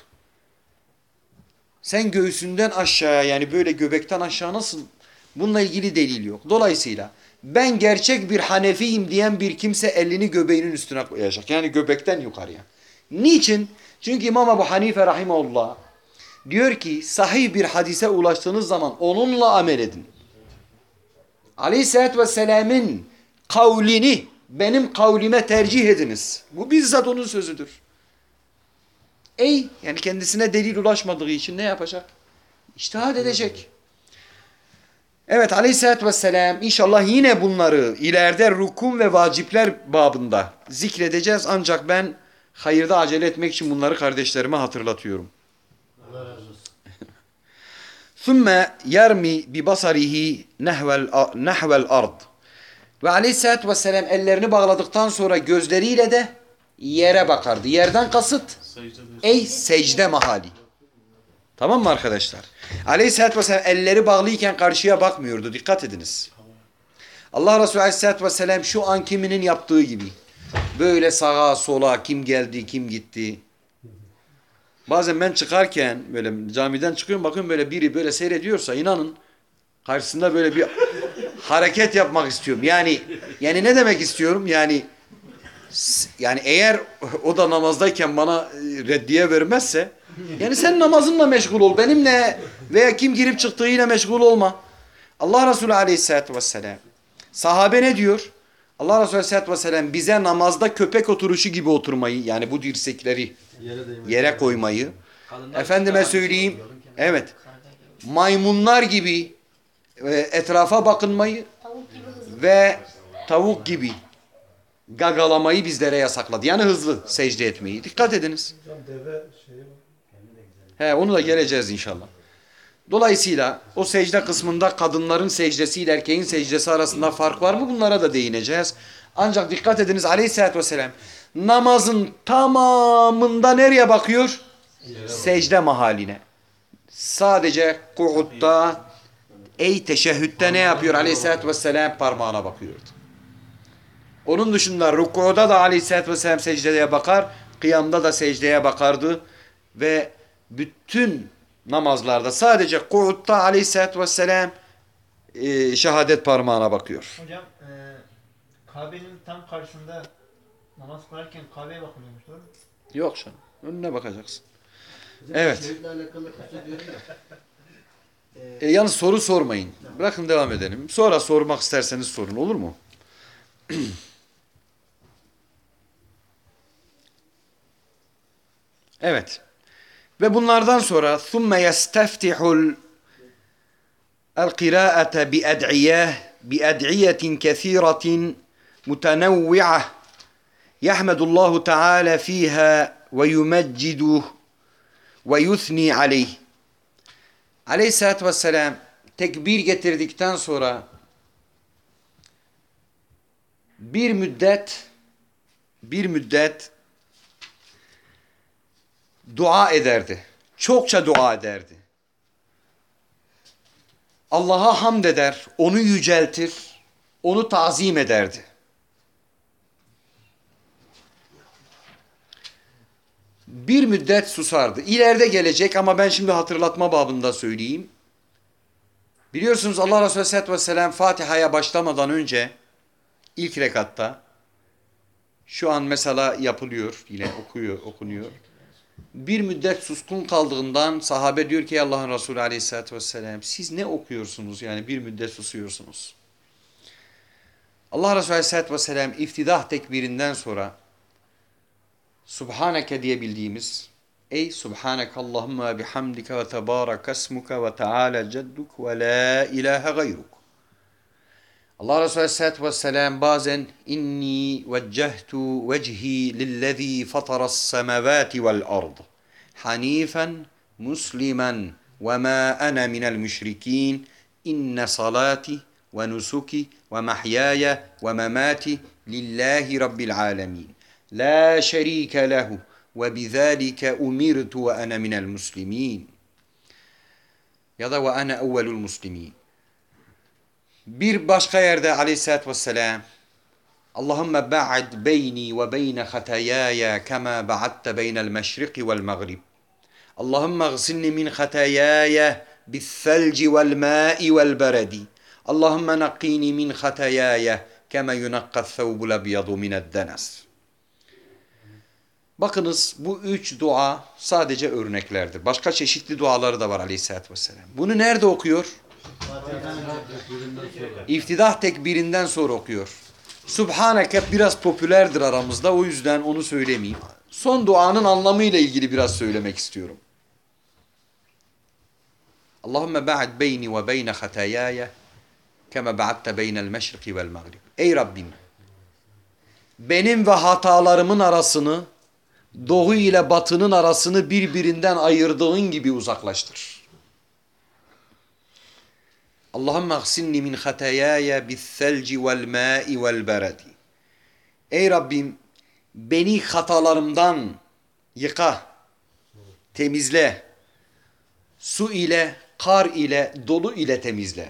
Sen göğsünden aşağıya yani böyle göbekten aşağı nasıl? Bununla ilgili delil yok. Dolayısıyla ben gerçek bir Hanefiyim diyen bir kimse elini göbeğinin üstüne koyacak. Yani göbekten yukarıya. Niçin? Çünkü İmam Ebu Hanife rahimahullah diyor ki sahih bir hadise ulaştığınız zaman onunla amel edin. Aleyhisselatü Vesselam'ın kavlini benim kavlime tercih ediniz. Bu bizzat onun sözüdür. Yani kendisine delil ulaşmadığı için ne yapacak? İçtihat edecek. Evet, Aleyhisselatü Vesselam inşallah yine bunları ileride rukun ve vacipler babında zikredeceğiz. Ancak ben hayırda acele etmek için bunları kardeşlerime hatırlatıyorum. Allah razı olsun. ثُمَّ يَرْمِ بِبَصَرِهِ نَحْوَ الْأَرْضِ Ve Aleyhisselatü Vesselam ellerini bağladıktan sonra gözleriyle de yere bakardı. Yerden kasıt secde mahali. Tamam mı arkadaşlar? Aleyhisselatü Vesselam elleri bağlıyken karşıya bakmıyordu. Dikkat ediniz. Allah Resulü Aleyhisselatü Vesselam şu an kiminin yaptığı gibi. Böyle sağa sola kim geldi kim gitti. Bazen ben çıkarken böyle camiden çıkıyorum bakıyorum böyle biri böyle seyrediyorsa inanın karşısında böyle bir hareket yapmak istiyorum. Yani ne demek istiyorum? Yani eğer o da namazdayken bana reddiye vermezse yani sen namazınla meşgul ol. Benimle veya kim girip çıktığıyla meşgul olma. Allah Resulü Aleyhisselatü Vesselam sahabe ne diyor? Allah Resulü Aleyhisselatü Vesselam bize namazda köpek oturuşu gibi oturmayı, yani bu dirsekleri yere koymayı, Kadınlar efendime için de aynı söyleyeyim, şey. evet, Karga gibi. maymunlar gibi etrafa bakınmayı ve tavuk gibi gagalamayı bizlere yasakladı. Yani hızlı secde etmeyi. Dikkat ediniz. Onu da geleceğiz inşallah. Dolayısıyla o secde kısmında kadınların secdesiyle erkeğin secdesi arasında fark var mı? Bunlara da değineceğiz. Ancak dikkat ediniz, Aleyhisselatü Vesselam namazın tamamında nereye bakıyor? Secde mahaline. Sadece ku'utta, teşehhütte ne yapıyor Aleyhisselatü Vesselam? Parmağına bakıyordu. Onun dışında rükuda da Aleyhisselatü Vesselam secdeye bakar, kıyamda da secdeye bakardı ve bütün namazlarda sadece ku'utta Aleyhisselatü Vesselam şehadet parmağına bakıyor. Hocam Kabe'nin tam karşısında namaz kılarken Kabe'ye bakılıyormuş, doğru mu? Yok canım. Önüne bakacaksın. Evet. Şehirle alakalı kısa diyorum ya. Yalnız soru sormayın. Bırakın devam edelim. Sonra sormak isterseniz sorun, olur mu? Evet. Ve bunlardan sonra ثُمَّ يَسْتَفْتِحُ الْقِرَاءَةَ بِأَدْعِيَةٍ كَثِيرَةٍ مُتَنَوِّعَةٍ يَحْمَدُ اللّٰهُ تَعَالَى ف۪يهَا وَيُمَجِّدُهُ وَيُثْنِي عَلَيْهِ. Aleyhisselatü Vesselam tekbir getirdikten sonra bir müddet dua ederdi. Çokça dua ederdi. Allah'a hamd eder, onu yüceltir, onu tazim ederdi. Bir müddet susardı. İleride gelecek ama ben şimdi hatırlatma babında söyleyeyim. Biliyorsunuz Allah Resulü Aleyhisselatü Vesselam Fatiha'ya başlamadan önce ilk rekatta, şu an mesela yapılıyor, yine okunuyor. Bir müddet suskun kaldığından sahabe diyor ki Allah'ın Resulü Aleyhisselatü Vesselam siz ne okuyorsunuz, yani bir müddet susuyorsunuz. Allah Resulü Aleyhisselatü Vesselam iftidah tekbirinden sonra Subhaneke diye bildiğimiz Subhaneke Allahümme bihamdike ve tebarek esmuke ve teala cedduk ve la ilahe gayruk. Allah Resulü Aleyhisselatü Vesselam bazen inni veccehtu vecihi lillezî fataras semavati vel ard hanifen muslimen ve ma ana minel müşrikîn inne salati ve nusuki ve mahyaya ve memati lillahi rabbil alemin. La şerike lehu ve bizâlike umirtu ve ana minel muslimin. Ya da ve ana evvelul muslimin. Bir başka yerde Aleyhisselatü Vesselam Allahümme ba'id beyni ve beyne hatayaya kema ba'adte beynel meşriki vel mağrib. Allahümme gsilni min hatayaya bithelci vel ma'i vel beredi. Allahümme naqqini min hatayaya kema yunakkat thawbul abyadu mined denes. Bakınız bu üç dua sadece örneklerdir. Başka çeşitli duaları da var Aleyhisselatü Vesselam. Bunu nerede okuyor? İftidah tekbirinden sonra okuyor. Subhaneke biraz popülerdir aramızda, o yüzden onu söylemeyeyim. Son duanın anlamıyla ilgili biraz söylemek istiyorum. Allahümme ba'd beyni ve beyne hatayaya kema ba'dte beynel meşriki vel mağrib. Ey Rabbim, benim ve hatalarımın arasını, doğu ile batının arasını birbirinden ayırdığın gibi uzaklaştır. Allahümme gsilni min hatayaya bithelci vel ma'i vel beredi. Ey Rabbim, beni hatalarımdan yıka, temizle. Su ile, kar ile, dolu ile temizle.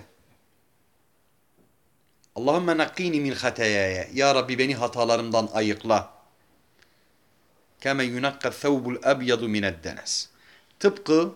Allahümme naqqini min hatayaya. Ya Rabbi beni hatalarımdan ayıkla. Kâme yunakkat thawbul abyadu mined denes. Tıpkı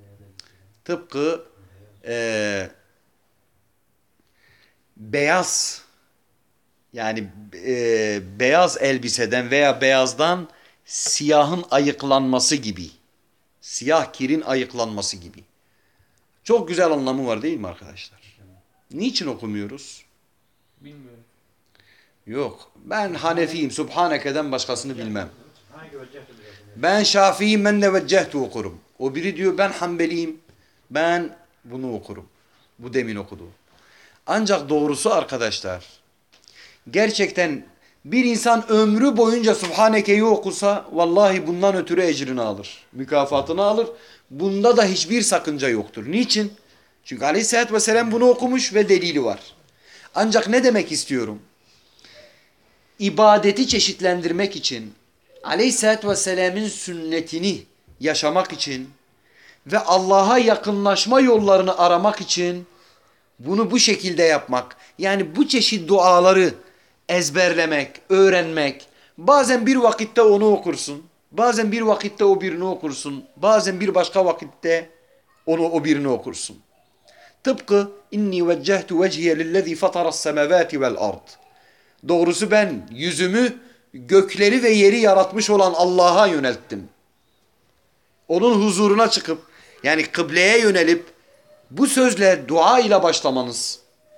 beyaz, yani beyaz elbiseden veya beyazdan siyahın ayıklanması gibi. Siyah kirin ayıklanması gibi. Çok güzel anlamı var değil mi arkadaşlar? Niçin okumuyoruz? Bilmiyorum. Yok. Ben Hanefiyim. Subhaneke'den başkasını bilmem. Ben Şafiiyim. Men neveccehtu okurum. O biri diyor ben Hanbeliyim. Ben bunu okurum. Bu demin okudu. Ancak doğrusu arkadaşlar, gerçekten bir insan ömrü boyunca Subhaneke'yi okusa vallahi bundan ötürü ecrini alır. Mükafatını alır. Bunda da hiçbir sakınca yoktur. Niçin? Çünkü Aleyhisselatü Vesselam bunu okumuş ve delili var. Ancak ne demek istiyorum? İbadeti çeşitlendirmek için, Aleyhisselatü Vesselam'ın sünnetini yaşamak için ve Allah'a yakınlaşma yollarını aramak için bunu bu şekilde yapmak, yani bu çeşit duaları ezberlemek, öğrenmek, bazen bir vakitte onu okursun, bazen bir vakitte o birini okursun, bazen bir başka vakitte o birini okursun. Tıpkı inni veccehtu vecihiye lillezî fataras semavâti vel ard. Doğrusu ben yüzümü gökleri ve yeri yaratmış olan Allah'a yönelttim. Onun huzuruna çıkıp yani kıbleye yönelip bu sözle dua ile başlamanız.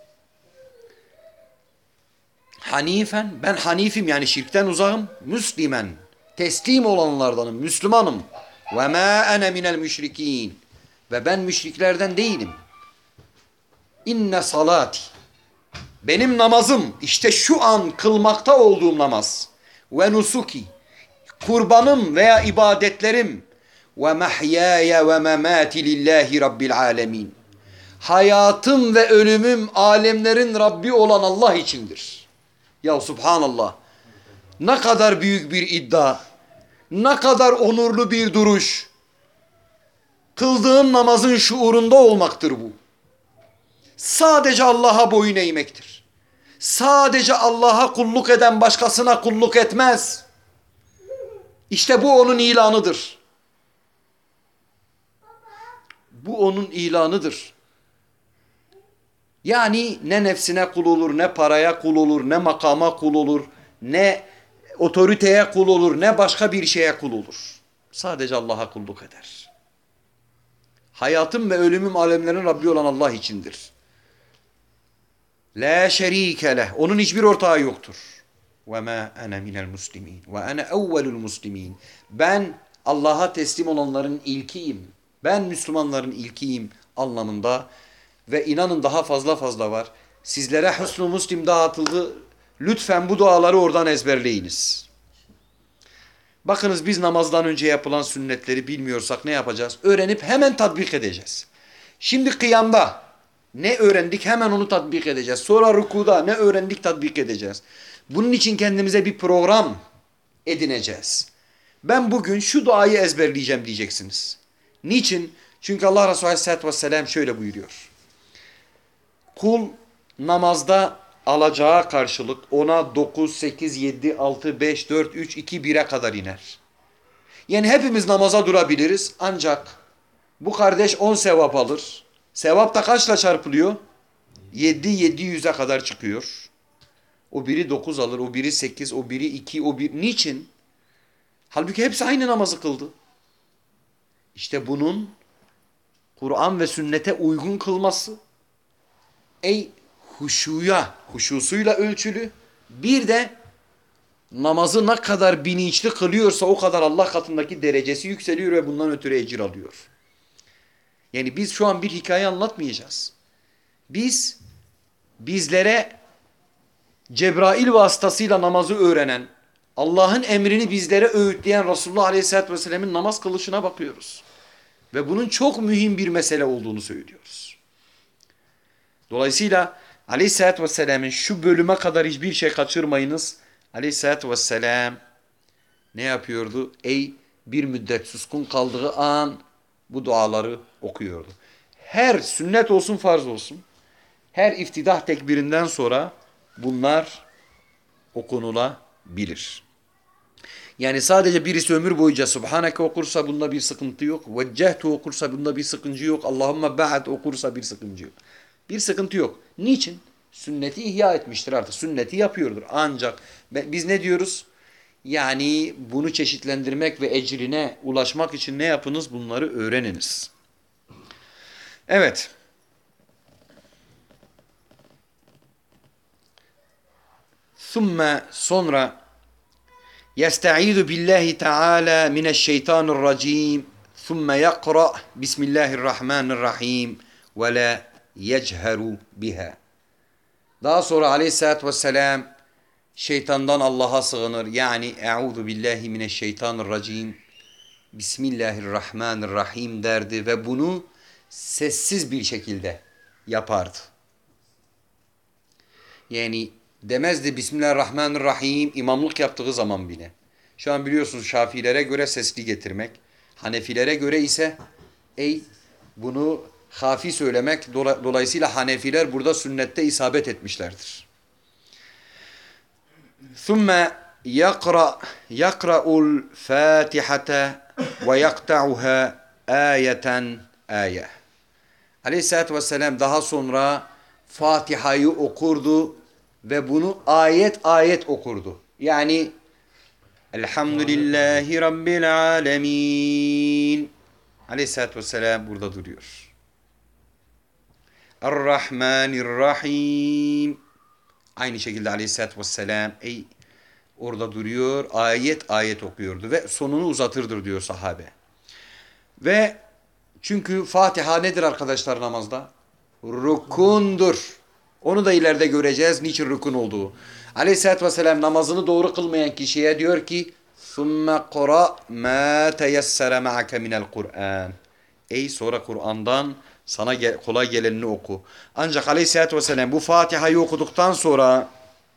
Hanifen, ben hanifim yani şirkten uzağım. Müslimen, teslim olanlardanım, Müslümanım. Ve ma ene minel müşrikîn. Ve ben müşriklerden değilim. İnne salati. Benim namazım, işte şu an kılmakta olduğum namaz. Ve nusuki. Kurbanım veya ibadetlerim. Ve mahyaya ve memati lillahi rabbil alemin. Hayatım ve ölümüm alemlerin Rabbi olan Allah içindir. Ya subhanallah. Ne kadar büyük bir iddia. Ne kadar onurlu bir duruş. Kıldığın namazın şuurunda olmaktır bu. Sadece Allah'a boyun eğmektir. Sadece Allah'a kulluk eden başkasına kulluk etmez. İşte bu onun ilanıdır. Bu onun ilanıdır. Yani ne nefsine kul olur, ne paraya kul olur, ne makama kul olur, ne otoriteye kul olur, ne başka bir şeye kul olur. Sadece Allah'a kulluk eder. Hayatım ve ölümüm alemlerin Rabbi olan Allah içindir. La şerike leh. Onun hiçbir ortağı yoktur. Ve ma ene minel muslimin. Ve ene evvelul muslimin. Ben Allah'a teslim olanların ilkiyim. Ben Müslümanların ilkiyim anlamında. Ve inanın daha fazla var. Sizlere Husn-u Muslim dağıtıldı. Lütfen bu duaları oradan ezberleyiniz. Bakınız biz namazdan önce yapılan sünnetleri bilmiyorsak ne yapacağız? Öğrenip hemen tatbik edeceğiz. Şimdi kıyamda ne öğrendik hemen onu tatbik edeceğiz. Sonra rükuda ne öğrendik tatbik edeceğiz. Bunun için kendimize bir program edineceğiz. Ben bugün şu duayı ezberleyeceğim diyeceksiniz. Niçin? Çünkü Allah Resulü Aleyhisselatü Vesselam şöyle buyuruyor. Kul namazda alacağı karşılık ona 9, 8, 7, 6, 5, 4, 3, 2, 1'e kadar iner. Yani hepimiz namaza durabiliriz ancak bu kardeş 10 sevap alır. Sevap da kaçla çarpılıyor? 7, 700'e kadar çıkıyor. O biri 9 alır, o biri 8, o biri 2, o bir. Niçin? Halbuki hepsi aynı namazı kıldı. İşte bunun Kur'an ve sünnete uygun kılması, huşusuyla ölçülü, bir de namazı ne kadar bilinçli kılıyorsa o kadar Allah katındaki derecesi yükseliyor ve bundan ötürü ecir alıyor. Yani biz şu an bir hikaye anlatmayacağız. Bizlere Cebrail vasıtasıyla namazı öğrenen, Allah'ın emrini bizlere öğütleyen Resulullah Aleyhisselatü Vesselam'ın namaz kılışına bakıyoruz. Ve bunun çok mühim bir mesele olduğunu söylüyoruz. Dolayısıyla Aleyhisselatü Vesselam'ın şu bölüme kadar hiçbir şey kaçırmayınız. Aleyhisselatü Vesselam ne yapıyordu? Bir müddet suskun kaldığı an bu duaları okuyordu. Her sünnet olsun farz olsun, her iftidah tekbirinden sonra bunlar okunulabilir. Yani sadece birisi ömür boyunca Subhaneke okursa bunda bir sıkıntı yok. Veccehtu okursa bunda bir sıkıntı yok. Allahümme ba'd okursa bir sıkıntı yok. Bir sıkıntı yok. Niçin? Sünneti ihya etmiştir artık. Sünneti yapıyordur. Ancak biz ne diyoruz? Yani bunu çeşitlendirmek ve ecrine ulaşmak için ne yapınız? Bunları öğreniniz. Evet. Sonra yestaizu billahi teala mineşşeytanirracim. Thumme yakra bismillahirrahmanirrahim ve la yecheru biha. Daha sonra aleyhissalatü vesselam şeytandan Allah'a sığınır. Yani eûzu billahi mineşşeytanirracim. Bismillahirrahmanirrahim derdi ve bunu sessiz bir şekilde yapardı. Yani demezdi Bismillahirrahmanirrahim imamlık yaptığı zaman bile. Şu an biliyorsunuz Şafilere göre sesli getirmek. Hanefilere göre ise bunu hafi söylemek. Dolayısıyla Hanefiler burada sünnette isabet etmişlerdir. ثُمَّ يَقْرَأُ الْفَاتِحَةَ وَيَقْتَعُهَا آيَةً آيَةً. Aleyhisselatü Vesselam daha sonra Fatiha'yı okurdu ve bunu ayet ayet okurdu. Yani Elhamdülillahi Rabbil Alemin. Aleyhisselatü Vesselam burada duruyor. Errahmanirrahim. Aynı şekilde Aleyhisselatü Vesselam orada duruyor, ayet ayet okuyordu ve sonunu uzatırdır diyor sahabe. Ve çünkü Fatiha nedir arkadaşlar namazda? Rukundur. Onu da ileride göreceğiz niçin rukun olduğu. Aleyhisselatü Vesselam namazını doğru kılmayan kişiye diyor ki ثُمَّ قُرَأْ مَا تَيَسَّرَ مَعَكَ مِنَ الْقُرْآنِ. Sonra Kur'an'dan sana kolay gelenini oku. Ancak Aleyhisselatü Vesselam bu Fatiha'yı okuduktan sonra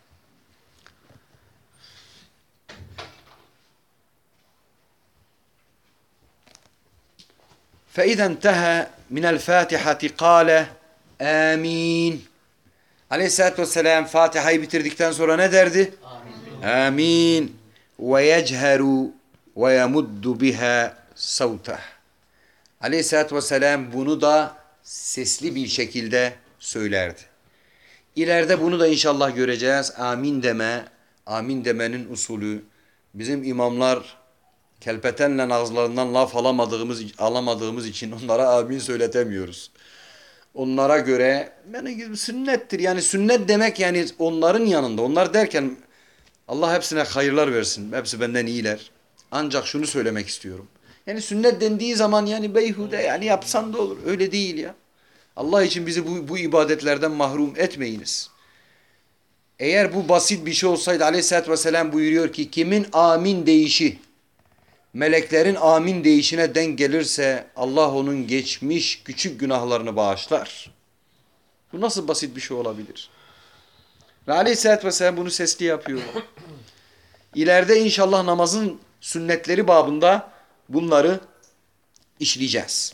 فَاِذَا انْتَهَى مِنَ الْفَاتِحَةِ قَالَ آمين. Aleyhisselatü Vesselam Fatiha'yı bitirdikten sonra ne derdi? Amin. وَيَجْهَرُ وَيَمُدُّ بِهَا صَوْتَهُ. Aleyhisselatü Vesselam bunu da sesli bir şekilde söylerdi. İleride bunu da inşallah göreceğiz. Amin deme, amin demenin usulü. Bizim imamlar kelpetenle ağızlarından laf alamadığımız için onlara amin söyletemiyoruz. Onlara göre yani sünnettir. Yani sünnet demek yani onların yanında. Onlar derken Allah hepsine hayırlar versin. Hepsi benden iyiler. Ancak şunu söylemek istiyorum. Yani sünnet dendiği zaman yani beyhude yani yapsan da olur. Öyle değil ya. Allah için bizi bu ibadetlerden mahrum etmeyiniz. Eğer bu basit bir şey olsaydı Aleyhisselatü Vesselam buyuruyor ki kimin amin deyişi meleklerin amin deyişine denk gelirse Allah onun geçmiş küçük günahlarını bağışlar. Bu nasıl basit bir şey olabilir? Ve Aleyhisselatü Vesselam bunu sesli yapıyor. İleride inşallah namazın sünnetleri babında bunları işleyeceğiz.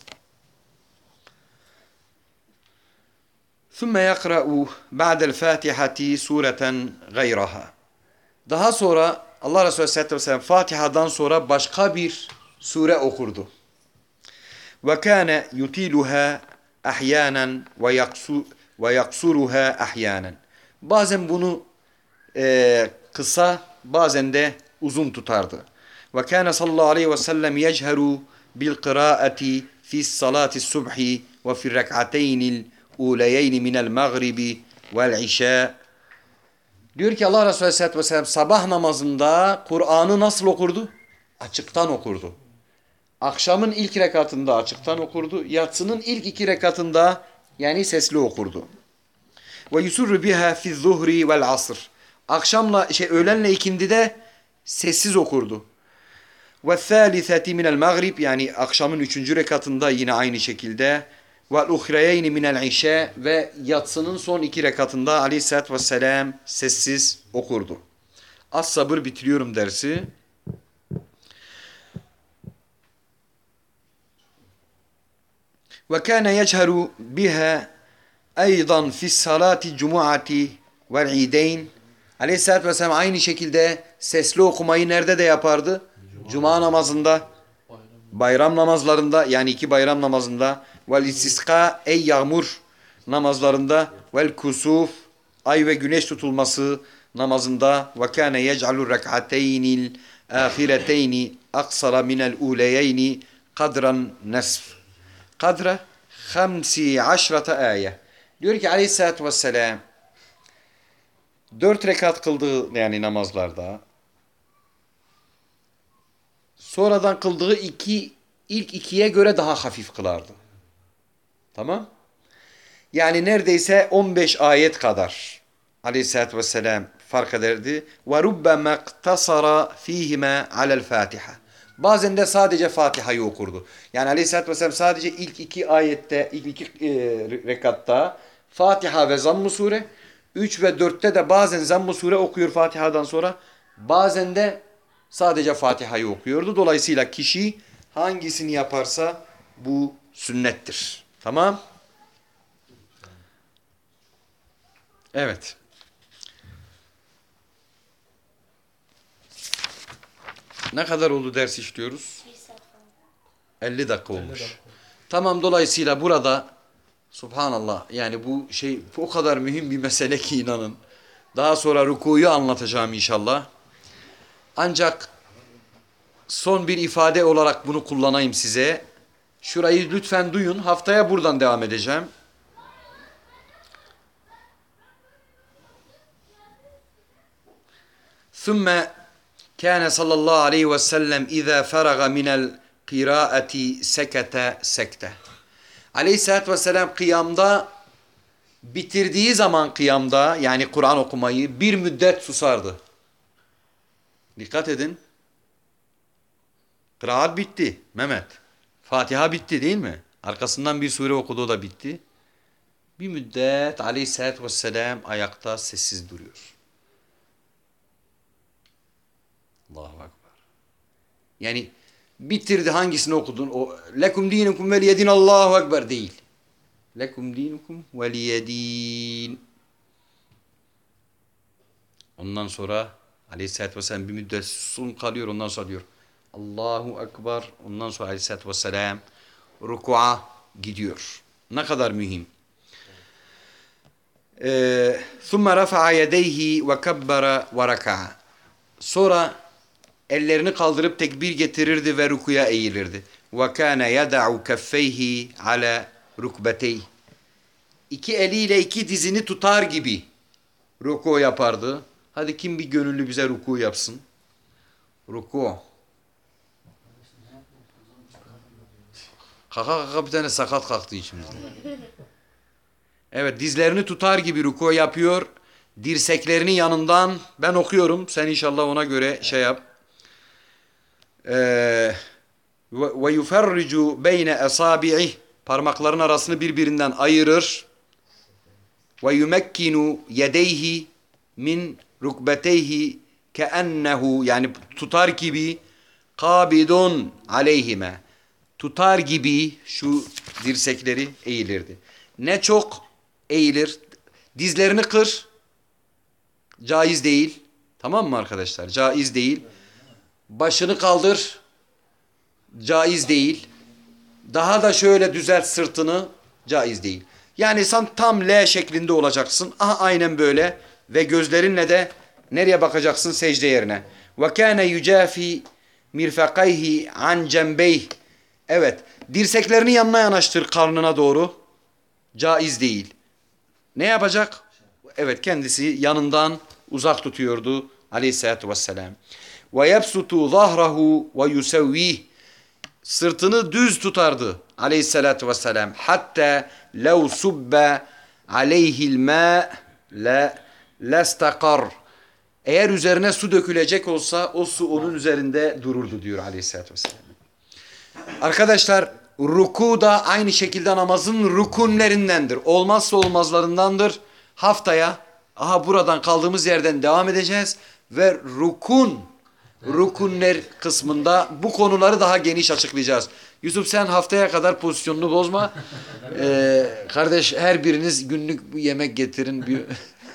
ثُمَّ يَقْرَأُ بَعْدَ الْفَاتِحَةِ سُورَةً غَيْرَهَا. Daha sonra Allah Resulü Aleyhisselatü Vesselam Fatiha'dan sonra başka bir sure okurdu. وَكَانَ يُطِيلُهَا اَحْيَانًا وَيَقْصُرُهَا اَحْيَانًا. Bazen bunu kısa bazen de uzun tutardı. وَكَانَ sallallahu aleyhi ve sellem يَجْهَرُ بِالْقِرَاءَةِ فِي الصَّلَاةِ الصُّبْحِ وَفِي الرَّكْعَتَيْنِ الْأُولَيَيْنِ مِنَ الْمَغْرِبِ وَالْعِشَاءِ. Diyor ki Allah Resulü Aleyhisselatü Vesselam sabah namazında Kur'an'ı nasıl okurdu? Açıktan okurdu. Akşamın ilk rekatında açıktan okurdu. Yatsının ilk 2 rekatında yani sesli okurdu. Ve yusurru biha fi zuhri vel asr. Akşamla öğlenle ikindide sessiz okurdu. Ve thâlitheti minel maghrib yani akşamın 3. rekatında yine aynı şekilde. Ve uhreyeyni minel işe ve yatsının son 2 rekatında Aleyhisselatü Vesselam sessiz okurdu. Az sabır bitiriyorum dersi. Ve kâne yecheru biha aydan fi salati cumuati vel idayn. Aleyhisselatü Vesselam aynı şekilde sesli okumayı nerede de yapardı? Cuma namazında, bayram namazlarında yani 2 bayram namazında, vel istisqa yağmur namazlarında, vel kusuf ay ve güneş tutulması namazında ve kana yec'alu rak'ataynil ahireteyni aksara minel uleyeyni kadran nesf. Kadra 15 ayet. Diyor ki Aleyhisselatü Vesselam 4 rekat kıldığı yani namazlarda sonradan kıldığı ilk ikiye göre daha hafif kılardı. Tamam? Yani neredeyse 15 ayet kadar Aleyhisselatü Vesselam fark ederdi. وَرُبَّمَا اقْتَصَرَ ف۪يهِمَا عَلَى الْفَاتِحَةِ Bazen de sadece Fatiha'yı okurdu. Yani Aleyhisselatü Vesselam sadece ilk iki ayette, ilk iki rekatta Fatiha ve Zamm-ı Sure, 3 ve 4'te de bazen Zamm-ı Sure okuyor Fatiha'dan sonra, bazen de sadece Fatiha'yı okuyordu. Dolayısıyla kişi hangisini yaparsa bu sünnettir. Tamam? Evet. Ne kadar oldu ders işliyoruz? 50 dakika olmuş. Tamam, dolayısıyla burada subhanallah yani bu şey o kadar mühim bir mesele ki inanın. Daha sonra rukuyu anlatacağım inşallah. Ancak son bir ifade olarak bunu kullanayım size. Şurayı lütfen duyun. Haftaya buradan devam edeceğim. ثُمَّ كَانَ صلى الله عليه وسلم إذا فرغ من القراءة سكت سكتة. Aleyhisselatü Vesselam kıyamda bitirdiği zaman kıyamda yani Kur'an okumayı bir müddet susardı. Dikkat edin. Kıraat bitti Mehmet. Fatiha bitti değil mi? Arkasından bir sure okuduğu da bitti. Bir müddet Aleyhisselatü Vesselam ayakta sessiz duruyor. Allahu Ekber. Yani bitirdi, hangisini okudun? O lekum dinukum veliyedin Allahu Ekber değil. Lekum dinukum veliyedin. Ondan sonra Aleyhisselatü Vesselam bir müddet susun kalıyor. Ondan sonra diyor Allahu Ekber. Ondan sonra Aleyhisselatü Vesselam ruku'a gidiyor. Ne kadar mühim. ثُمَّ رَفَعَ يَدَيْهِ وَكَبَّرَ وَرَكَعَ Sonra ellerini kaldırıp tekbir getirirdi ve rukuya eğilirdi. وَكَانَ يَدَعُ كَفَّيْهِ عَلَى رُكْبَتَيْهِ İki eliyle iki dizini tutar gibi ruku yapardı. Hadi kim bir gönüllü bize ruku yapsın? Ruku. Kaka kaka bir tane sakat kalktı içimizde. Evet, dizlerini tutar gibi ruku yapıyor. Dirseklerini yanından, ben okuyorum, sen inşallah ona göre şey yap. Ve yuferricu beyne esabi'ih parmakların arasını birbirinden ayırır. Ve yumekkinu yedeyhi min rukbeteyhi keennehu yani tutar gibi kabidun aleyhime tutar gibi şu dirsekleri eğilirdi. Ne çok eğilir, dizlerini kır, caiz değil. Tamam mı arkadaşlar? Caiz değil. Başını kaldır, caiz değil. Daha da şöyle düzelt sırtını, caiz değil. Yani sen tam L şeklinde olacaksın. Aha aynen böyle. Ve gözlerinle de nereye bakacaksın? Secde yerine. Ve kâne yücâfi mirfakayhi an cembeyh. Evet. Dirseklerini yanına yanaştır karnına doğru. Caiz değil. Ne yapacak? Evet, kendisi yanından uzak tutuyordu Aleyhisselatü Vesselam. Ve yebsutu zahrahu ve yusevvih. Sırtını düz tutardı Aleyhisselatü Vesselam. Hatta lev subbe aleyhil mâ lestakar. Eğer üzerine su dökülecek olsa o su onun üzerinde dururdu diyor Aleyhisselatü Vesselam. Arkadaşlar ruku da aynı şekilde namazın rukunlerindendir. Olmazsa olmazlarındandır. Haftaya buradan kaldığımız yerden devam edeceğiz ve rukunler kısmında bu konuları daha geniş açıklayacağız. Yusuf sen haftaya kadar pozisyonunu bozma. Kardeş her biriniz günlük yemek getirin.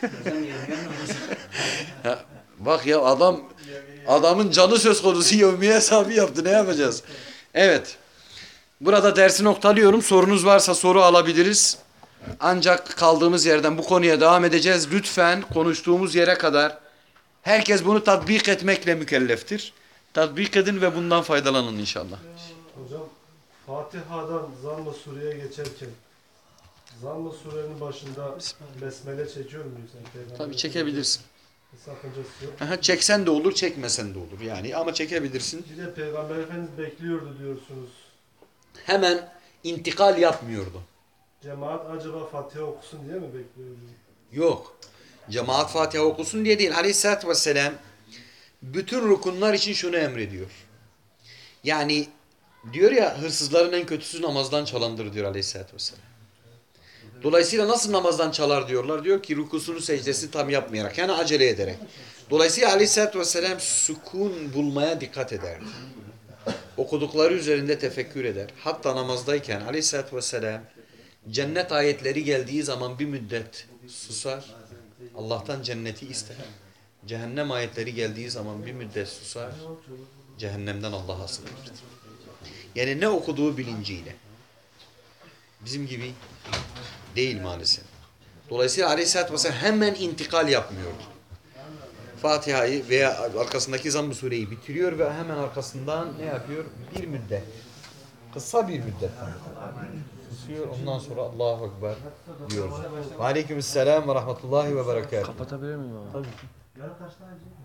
Bak ya adamın canı söz konusu yevmiye hesabı yaptı. Ne yapacağız? Evet. Burada dersi noktalıyorum. Sorunuz varsa soru alabiliriz. Ancak kaldığımız yerden bu konuya devam edeceğiz. Lütfen konuştuğumuz yere kadar herkes bunu tatbik etmekle mükelleftir. Tatbik edin ve bundan faydalanın inşallah. Hocam Fatiha'dan Zamm-ı Sure'ye geçerken Zamm-ı Sure'nin başında besmele çekiyor muyuz? Tabii çekebilirsin. Bir sakıncası yok. Aha, çeksen de olur, çekmesen de olur yani ama çekebilirsin. Bir de Peygamber Efendimiz bekliyordu diyorsunuz. Hemen intikal yapmıyordu. Cemaat acaba Fatiha okusun diye mi bekliyordu? Yok. Cemaat Fatiha okusun diye değil. Aleyhisselatü Vesselam bütün rukunlar için şunu emrediyor. Yani diyor ya hırsızların en kötüsü namazdan çalandır diyor Aleyhisselatü Vesselam. Dolayısıyla nasıl namazdan çalar diyorlar. Diyor ki rukusunu secdesini tam yapmayarak yani acele ederek. Dolayısıyla Aleyhisselatü Vesselam sükun bulmaya dikkat ederdi. Okudukları üzerinde tefekkür eder. Hatta namazdayken Aleyhisselatü Vesselam cennet ayetleri geldiği zaman bir müddet susar. Allah'tan cenneti ister. Cehennem ayetleri geldiği zaman bir müddet susar. Cehennemden Allah'a sığınırdı. Yani ne okuduğu bilinciyle. Bizim gibi değil maalesef. Dolayısıyla Aleyhisselatü Vesselam hemen intikal yapmıyordu. Fatiha'yı veya arkasındaki Zamm-ı Sure'yi bitiriyor ve hemen arkasından ne yapıyor? Bir müddet. Kısa bir müddet. Susuyor. Ondan sonra Allahu Ekber diyor. Ve aleykümselam ve rahmetullahi ve berekatuhu. Kapatabilir miyim abi? Yarın kaçta